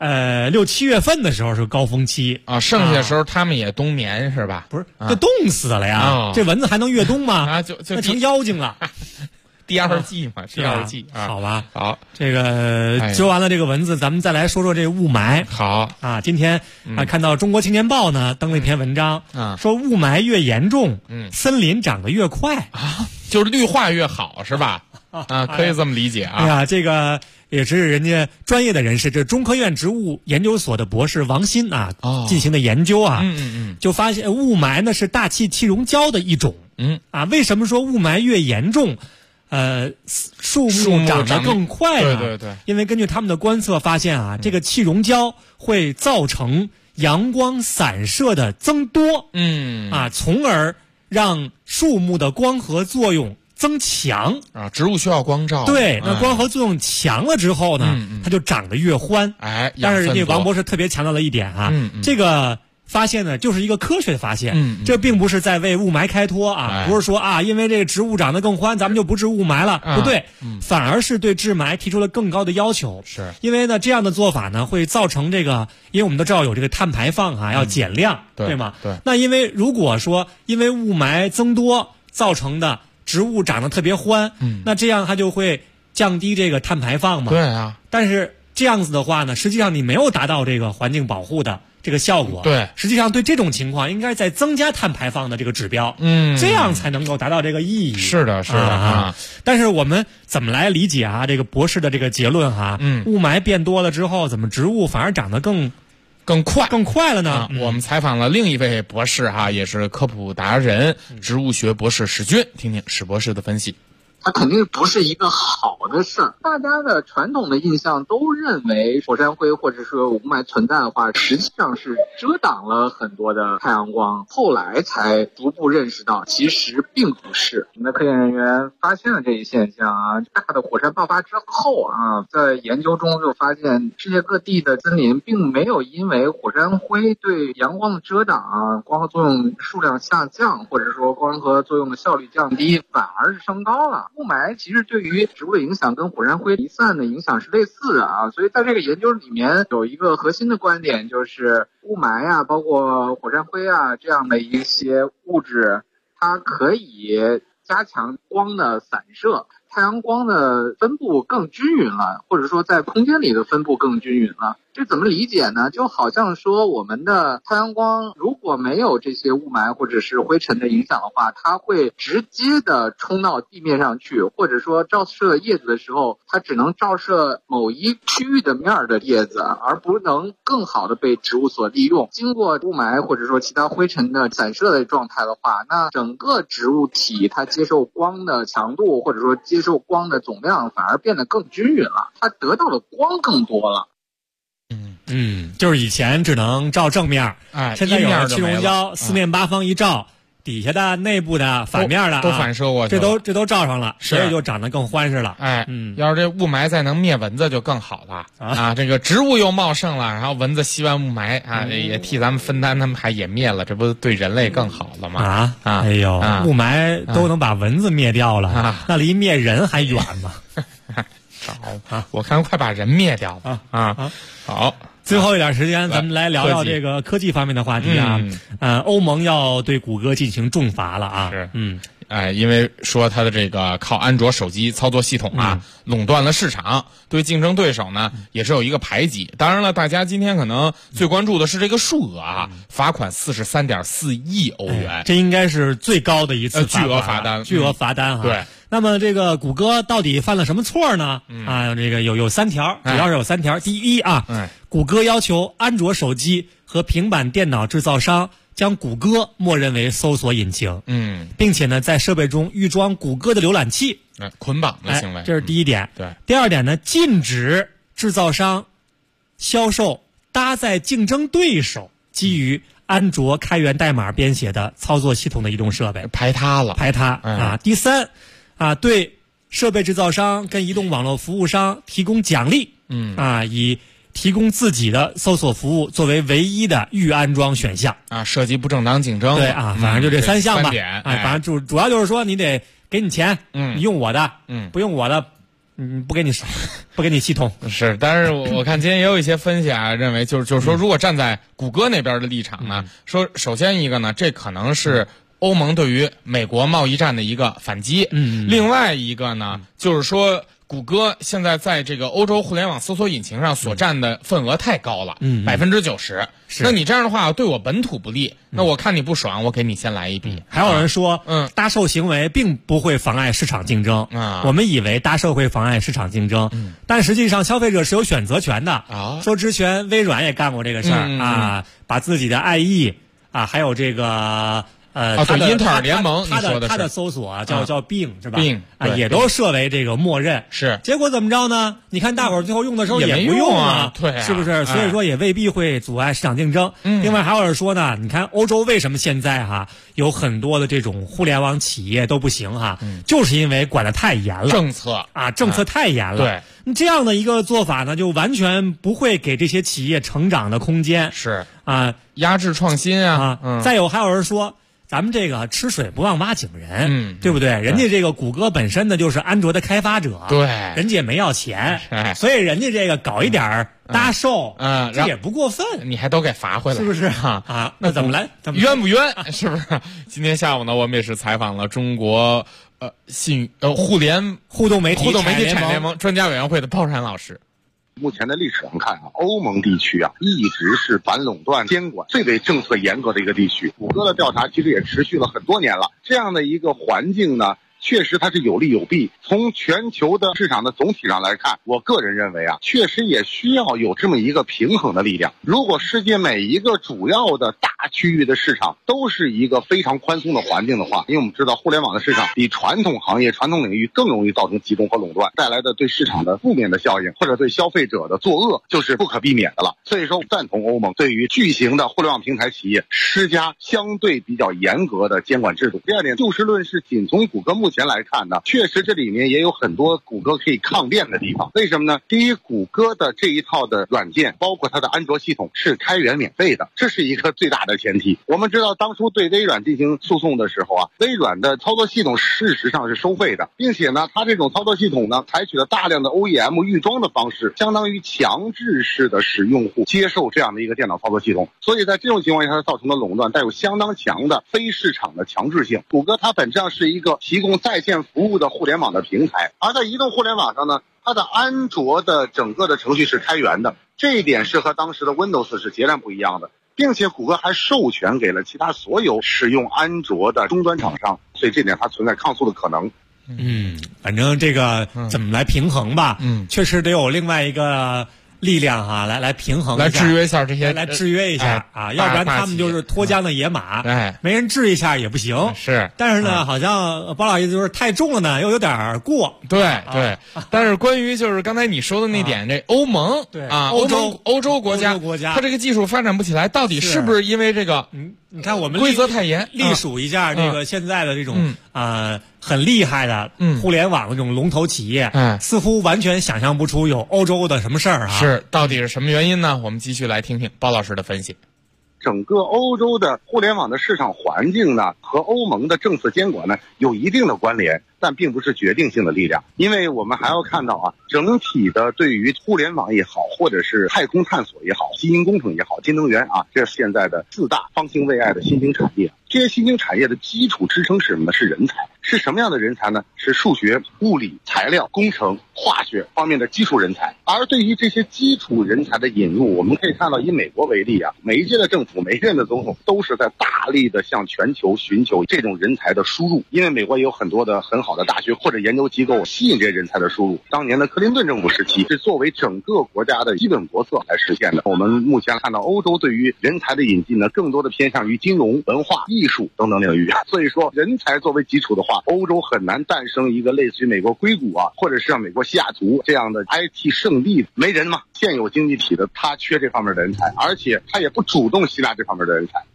Speaker 8: 6、7月份的时候是高峰期
Speaker 4: 啊，剩下的时候他们也冬眠是吧？
Speaker 8: 不是，就冻死了呀！这蚊子还能越冬吗？
Speaker 4: 就
Speaker 8: 那成妖精了。
Speaker 4: 第二季嘛，第二季
Speaker 8: 好吧，
Speaker 4: 好，
Speaker 8: 这个说完了这个蚊子，咱们再来说说这个雾霾。
Speaker 4: 好
Speaker 8: 啊，今天看到《中国青年报》呢登了一篇文章，说雾霾越严重，森林长得越快
Speaker 4: 啊，就是绿化越好是吧？可以这么理解啊。
Speaker 8: 哎呀，这个也是人家专业的人士，这中科院植物研究所的博士王鑫进行的研究就发现雾霾呢是大气气溶胶的一种。为什么说雾霾越严重？树木长得更快呢？
Speaker 4: 对，
Speaker 8: 因为根据他们的观测发现这个气溶胶会造成阳光散射的增多，从而让树木的光合作用增强
Speaker 4: 植物需要光照。
Speaker 8: 对，那光合作用强了之后呢，它就长得越欢。但是这王博士特别强调了一点这个发现呢，就是一个科学的发现，这并不是在为雾霾开脱不是说因为这个植物长得更欢，咱们就不治雾霾了，不对，反而是对治霾提出了更高的要求。
Speaker 4: 是
Speaker 8: 因为呢，这样的做法呢，会造成这个，因为我们都知道有这个碳排放要减量，对吗？
Speaker 4: 对。
Speaker 8: 那因为如果说因为雾霾增多造成的植物长得特别欢，那这样它就会降低这个碳排放嘛。
Speaker 4: 对啊。
Speaker 8: 但是这样子的话呢，实际上你没有达到这个环境保护的这个效果。
Speaker 4: 对，
Speaker 8: 实际上对这种情况应该在增加碳排放的这个指标，这样才能够达到这个意义。
Speaker 4: 是的
Speaker 8: 但是我们怎么来理解这个博士的这个结论雾霾变多了之后，怎么植物反而长得更快了呢？
Speaker 4: 我们采访了另一位博士也是科普达人，植物学博士史军，听听史博士的分析。
Speaker 21: 它肯定不是一个好的事儿。大家的传统的印象都认为火山灰或者说雾霾存在的话，实际上是遮挡了很多的太阳光。后来才逐步认识到，其实并不是。我们的科研人员发现了这一现象大的火山爆发之后在研究中就发现，世界各地的森林并没有因为火山灰对阳光的遮挡光合作用数量下降，或者说光合作用的效率降低，反而是升高了。雾霾其实对于植物的影响跟火山灰离散的影响是类似的所以在这个研究里面有一个核心的观点，就是雾霾包括火山灰这样的一些物质，它可以加强光的散射，太阳光的分布更均匀了，或者说在空间里的分布更均匀了。这怎么理解呢？就好像说我们的太阳光如果没有这些雾霾或者是灰尘的影响的话，它会直接的冲到地面上去，或者说照射叶子的时候，它只能照射某一区域的面的叶子，而不能更好的被植物所利用。经过雾霾或者说其他灰尘的散射的状态的话，那整个植物体它接受光的强度或者说接受光的总量反而变得更均匀了，它得到的光更多了。
Speaker 8: 就是以前只能照正面，现在有了气溶胶，四面八方一照，底下的、内部的、反面的
Speaker 4: 都反射过去
Speaker 8: 了，这都照上了，所以就长得更欢实了。
Speaker 4: 要是这雾霾再能灭蚊子就更好了这个植物又茂盛了，然后蚊子吸完雾霾也替咱们分担，他们还也灭了，这不对人类更好了吗？
Speaker 8: 哎呦，雾霾都能把蚊子灭掉了，那离灭人还远吗？
Speaker 4: 我看快把人灭掉了好。
Speaker 8: 最后一点时间，咱们来聊聊这个科技方面的话题欧盟要对谷歌进行重罚了
Speaker 4: 因为说它的这个靠安卓手机操作系统啊，垄断了市场，对竞争对手呢也是有一个排挤。当然了，大家今天可能最关注的是这个数额啊，罚款43.4亿欧元，
Speaker 8: 这应该是最高的一次
Speaker 4: 巨额罚单，
Speaker 8: 巨额罚单哈。
Speaker 4: 对。
Speaker 8: 那么这个谷歌到底犯了什么错呢？这个有3条，主要是有3条。第一谷歌要求安卓手机和平板电脑制造商将谷歌默认为搜索引擎，并且呢，在设备中预装谷歌的浏览器，
Speaker 4: 捆绑的行为，
Speaker 8: 这是第一点。
Speaker 4: 对，
Speaker 8: 第二点呢，禁止制造商销售搭载竞争对手基于安卓开源代码编写的操作系统的移动设备，
Speaker 4: 排他
Speaker 8: 第三对设备制造商跟移动网络服务商提供奖励，以提供自己的搜索服务作为唯一的预安装选项
Speaker 4: 涉及不正当竞争。
Speaker 8: 对反正就这3项吧。反正主要就是说你得给你钱，你用我的，不用我的，不给你系统。
Speaker 4: 是，但是我看今天也有一些分析认为就是说，如果站在谷歌那边的立场呢，说首先一个呢，这可能是欧盟对于美国贸易战的一个反击，另外一个呢，就是说谷歌现在在这个欧洲互联网搜索引擎上所占的份额太高了，90%。那你这样的话对我本土不利，那我看你不爽，我给你先来一笔。
Speaker 8: 还有人说，搭售行为并不会妨碍市场竞争我们以为搭售会妨碍市场竞争，但实际上消费者是有选择权的说之前微软也干过这个事儿把自己的 IE 还有这个。
Speaker 4: 对，英特尔联盟，
Speaker 8: 它的搜索叫 Bing 是吧
Speaker 4: ？Bing
Speaker 8: 也都设为这个默认。
Speaker 4: 是，
Speaker 8: 结果怎么着呢？你看大伙儿最后用的时候
Speaker 4: 也
Speaker 8: 不用
Speaker 4: 对，
Speaker 8: 是不是？所以说也未必会阻碍市场竞争。另外还有人说呢，你看欧洲为什么现在有很多的这种互联网企业都不行就是因为管得太严了，
Speaker 4: 政策
Speaker 8: 太严了。
Speaker 4: 对，
Speaker 8: 这样的一个做法呢，就完全不会给这些企业成长的空间。
Speaker 4: 是压制创新
Speaker 8: 再有还有人说。咱们这个吃水不忘挖井人，对不对？人家这个谷歌本身呢就是安卓的开发者，
Speaker 4: 对，
Speaker 8: 人家也没要钱，所以人家这个搞一点搭售，这也不过分，
Speaker 4: 你还都给罚回来，
Speaker 8: 是不是那怎么来？
Speaker 4: 冤不冤？是不是？今天下午呢，我们也是采访了中国
Speaker 8: 互动媒体
Speaker 4: 产业联盟专家委员会的鲍山老师。
Speaker 9: 目前的历史上看欧盟地区一直是反垄断监管最为政策严格的一个地区。谷歌的调查其实也持续了很多年了，这样的一个环境呢，确实它是有利有弊。从全球的市场的总体上来看，我个人认为确实也需要有这么一个平衡的力量。如果世界每一个主要的大区域的市场都是一个非常宽松的环境的话，因为我们知道互联网的市场比传统行业传统领域更容易造成集中和垄断，带来的对市场的负面的效应或者对消费者的作恶就是不可避免的了。所以说赞同欧盟对于巨型的互联网平台企业施加相对比较严格的监管制度。第二点，就事论事，仅从谷歌目前来看呢，确实这里面也有很多谷歌可以抗辩的地方。为什么呢？第一，谷歌的这一套的软件包括它的安卓系统是开源免费的，这是一个最大的前提。我们知道当初对微软进行诉讼的时候微软的操作系统事实上是收费的，并且呢它这种操作系统呢采取了大量的 OEM 预装的方式，相当于强制式的使用户接受这样的一个电脑操作系统。所以在这种情况下它造成的垄断带有相当强的非市场的强制性。谷歌它本质上是一个提供在线服务的互联网的平台，而在移动互联网上呢，它的安卓的整个的程序是开源的，这一点是和当时的 Windows 是截然不一样的，并且谷歌还授权给了其他所有使用安卓的终端厂商，所以这点它存在抗诉的可能。
Speaker 8: 反正这个怎么来平衡吧，确实得有另外一个力量来平衡一下，
Speaker 4: 来制约一下这些，
Speaker 8: 来制约一下要不然他们就是脱缰的野马，没人治一下也不行。
Speaker 4: 是，
Speaker 8: 但是呢，好像包老意思就是太重了呢，又有点过。
Speaker 4: 对。但是关于就是刚才你说的那点，这欧盟欧洲国家，它这个技术发展不起来，到底是不是因为这个？
Speaker 8: 你看我们
Speaker 4: 规则太严，
Speaker 8: 隶属一下这个现在的这种很厉害的互联网的这种龙头企业，似乎完全想象不出有欧洲的什么事儿
Speaker 4: 是，到底是什么原因呢？我们继续来听听包老师的分析。
Speaker 9: 整个欧洲的互联网的市场环境呢，和欧盟的政策监管呢有一定的关联。 但并不是决定性的力量。因为我们还要看到啊，整体的对于互联网也好，或者是太空探索也好，基因工程也好，新能源啊，这是现在的4大方兴未艾的新兴产业。这些新兴产业的基础支撑是什么呢？是人才。是什么样的人才呢？是数学、物理、材料、工程、化学方面的基础人才。而对于这些基础人才的引入，我们可以看到，以美国为例啊，每一届的政府、每一任的总统都是在大力的向全球寻求这种人才的输入。因为美国也有很多的很好的大学或者研究机构吸引这些人才的输入。当年的克林顿政府时期是作为整个国家的基本国策来实现的。我们目前看到欧洲对于人才的引进呢，更多的偏向于金融、文化、艺术等等领域。所以说，人才作为基础的话，欧洲很难诞生一个类似于美国硅谷啊，或者是像美国西雅图这样的 IT 圣地。没人嘛，现有经济体的他缺这方面的人才，而且他也不主动吸纳这方面的人才。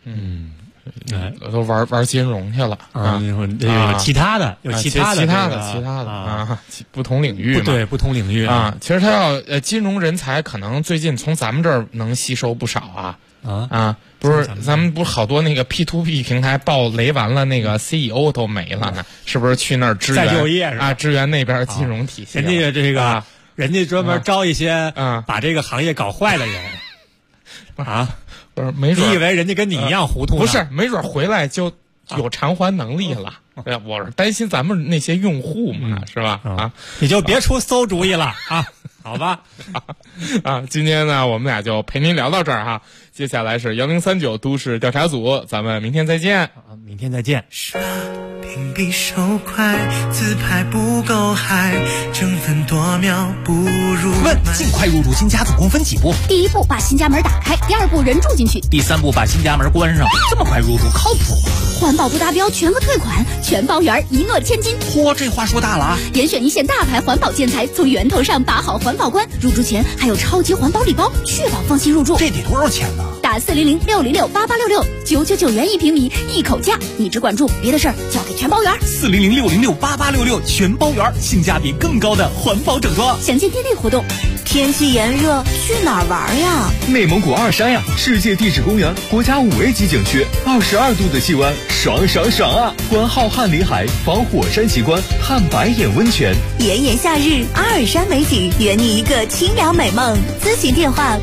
Speaker 4: 都玩金融去了啊！
Speaker 8: 有其他的啊，
Speaker 4: 不同领域嘛，
Speaker 8: 对，不同领域
Speaker 4: 啊。其实他要金融人才，可能最近从咱们这儿能吸收不少啊。不是，咱们不是好多那个 P2P 平台爆雷完了，那个 CEO 都没了呢，是不是去那儿支援
Speaker 8: 再就业
Speaker 4: 啊？支援那边金融体系，
Speaker 8: 人家这个人家专门招一些把这个行业搞坏的人啊。
Speaker 4: 不是，没准
Speaker 8: 你以为人家跟你一样糊涂？
Speaker 4: 不是，没准回来就有偿还能力了。我是担心咱们那些用户嘛，是吧？
Speaker 8: 你就别出馊主意了啊，好吧？
Speaker 4: 今天呢，我们俩就陪您聊到这儿哈。接下来是1039都市调查组，咱们明天再见。
Speaker 8: 明天再见。
Speaker 11: 屏蔽手快，自拍不够嗨，争分夺秒不如。
Speaker 12: 问：尽快入住新家总共分几步？
Speaker 6: 第1步把新家门打开，第2步人住进去，
Speaker 12: 第3步把新家门关上。这么快入住靠谱吗？
Speaker 6: 环保不达标全额退款，全包圆，一诺千金。
Speaker 12: 嚯，这话说大了啊！
Speaker 6: 严选一线大牌环保建材，从源头上把好环保关。入住前还有超级环保礼包，确保放心入住。
Speaker 12: 这得多少钱呢？
Speaker 6: 打400-606-8866 ，999元1平米，一口价，你只管住，别的事儿交给全包圆。
Speaker 12: 400-606-8866，全包圆，性价比更高的环保整装。
Speaker 6: 详见店内活动。
Speaker 1: 天气炎热，去哪儿玩呀？
Speaker 13: 内蒙古2山呀，世界地质公园，国家5A级景区，22度的气温，爽爽爽啊！观浩瀚里海，访火山奇观，探白眼温泉。
Speaker 1: 炎炎夏日，阿尔山美景，圆你一个清凉美梦。咨询电话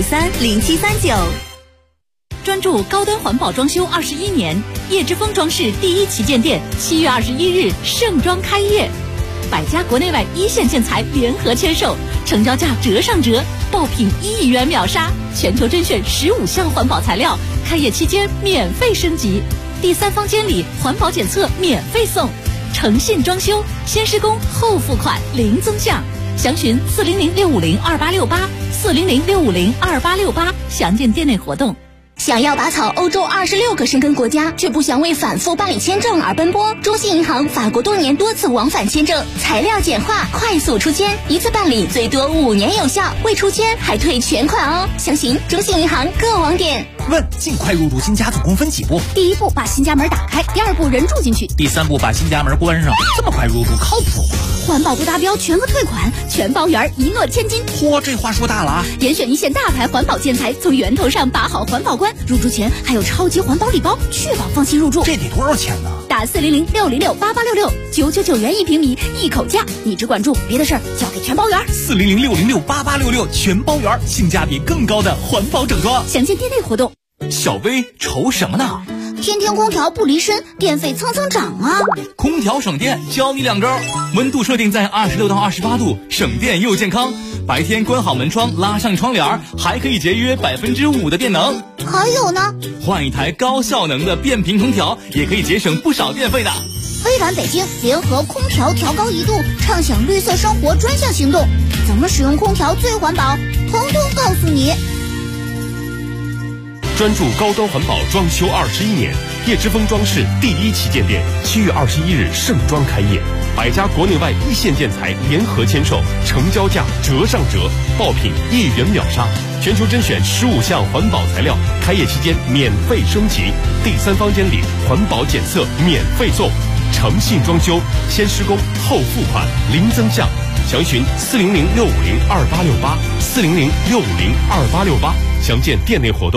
Speaker 1: 83530739。
Speaker 17: 专注高端环保装修21年，叶之峰装饰第1旗舰店7月21日盛装开业，百家国内外1线建材联合签售，成交价折上折，爆品1亿元秒杀，全球甄选15项环保材料，开业期间免费升级，第3方监理环保检测免费送，诚信装修，先施工后付款零增项，详询400-650-2868，400-650-2868，详见店内活动。
Speaker 6: 想要拔草欧洲26个申根国家，却不想为反复办理签证而奔波？中信银行法国多年多次往返签证，材料简化，快速出签，一次办理最多5年有效，未出签还退全款哦。详询中信银行各网点。
Speaker 12: 问：尽快入住新家总共分几步？
Speaker 6: 第1步把新家门打开，第2步人住进去，
Speaker 12: 第3步把新家门关上。这么快入住靠谱吗？
Speaker 6: 环保不达标全额退款，全包圆，一诺千金。
Speaker 12: 嚯，这话说大了啊！
Speaker 6: 严选一线大牌环保建材，从源头上把好环保关。入住前还有超级环保礼包，确保放心入住。
Speaker 12: 这得多少钱呢？
Speaker 6: 打400-606-8866 ，999元1平米，一口价，你只管住，别的事儿交给全包圆。
Speaker 12: 400-606-8866，全包圆，性价比更高的环保整装。
Speaker 6: 详见店内活动。
Speaker 12: 小薇愁什么呢？
Speaker 6: 天天空调不离身，电费蹭蹭涨啊！
Speaker 12: 空调省电，教你2招：温度设定在26到28度，省电又健康。白天关好门窗，拉上窗帘，还可以节约5%的电能。
Speaker 6: 还有呢，
Speaker 12: 换一台高效能的变频空调，也可以节省不少电费的。
Speaker 6: 微软北京联合空调调高1度，畅享绿色生活专项行动，怎么使用空调最环保，统统告诉你。
Speaker 15: 专注高端环保装修21年，叶之峰装饰第1旗舰店7月21日盛装开业，百家国内外1线建材联合签售，成交价折上折，爆品1亿元秒杀，全球甄选15项环保材料，开业期间免费升级，第3方监理环保检测免费送，诚信装修，先施工后付款零增项，详询400-650-2868，400-650-2868，详见店内活动。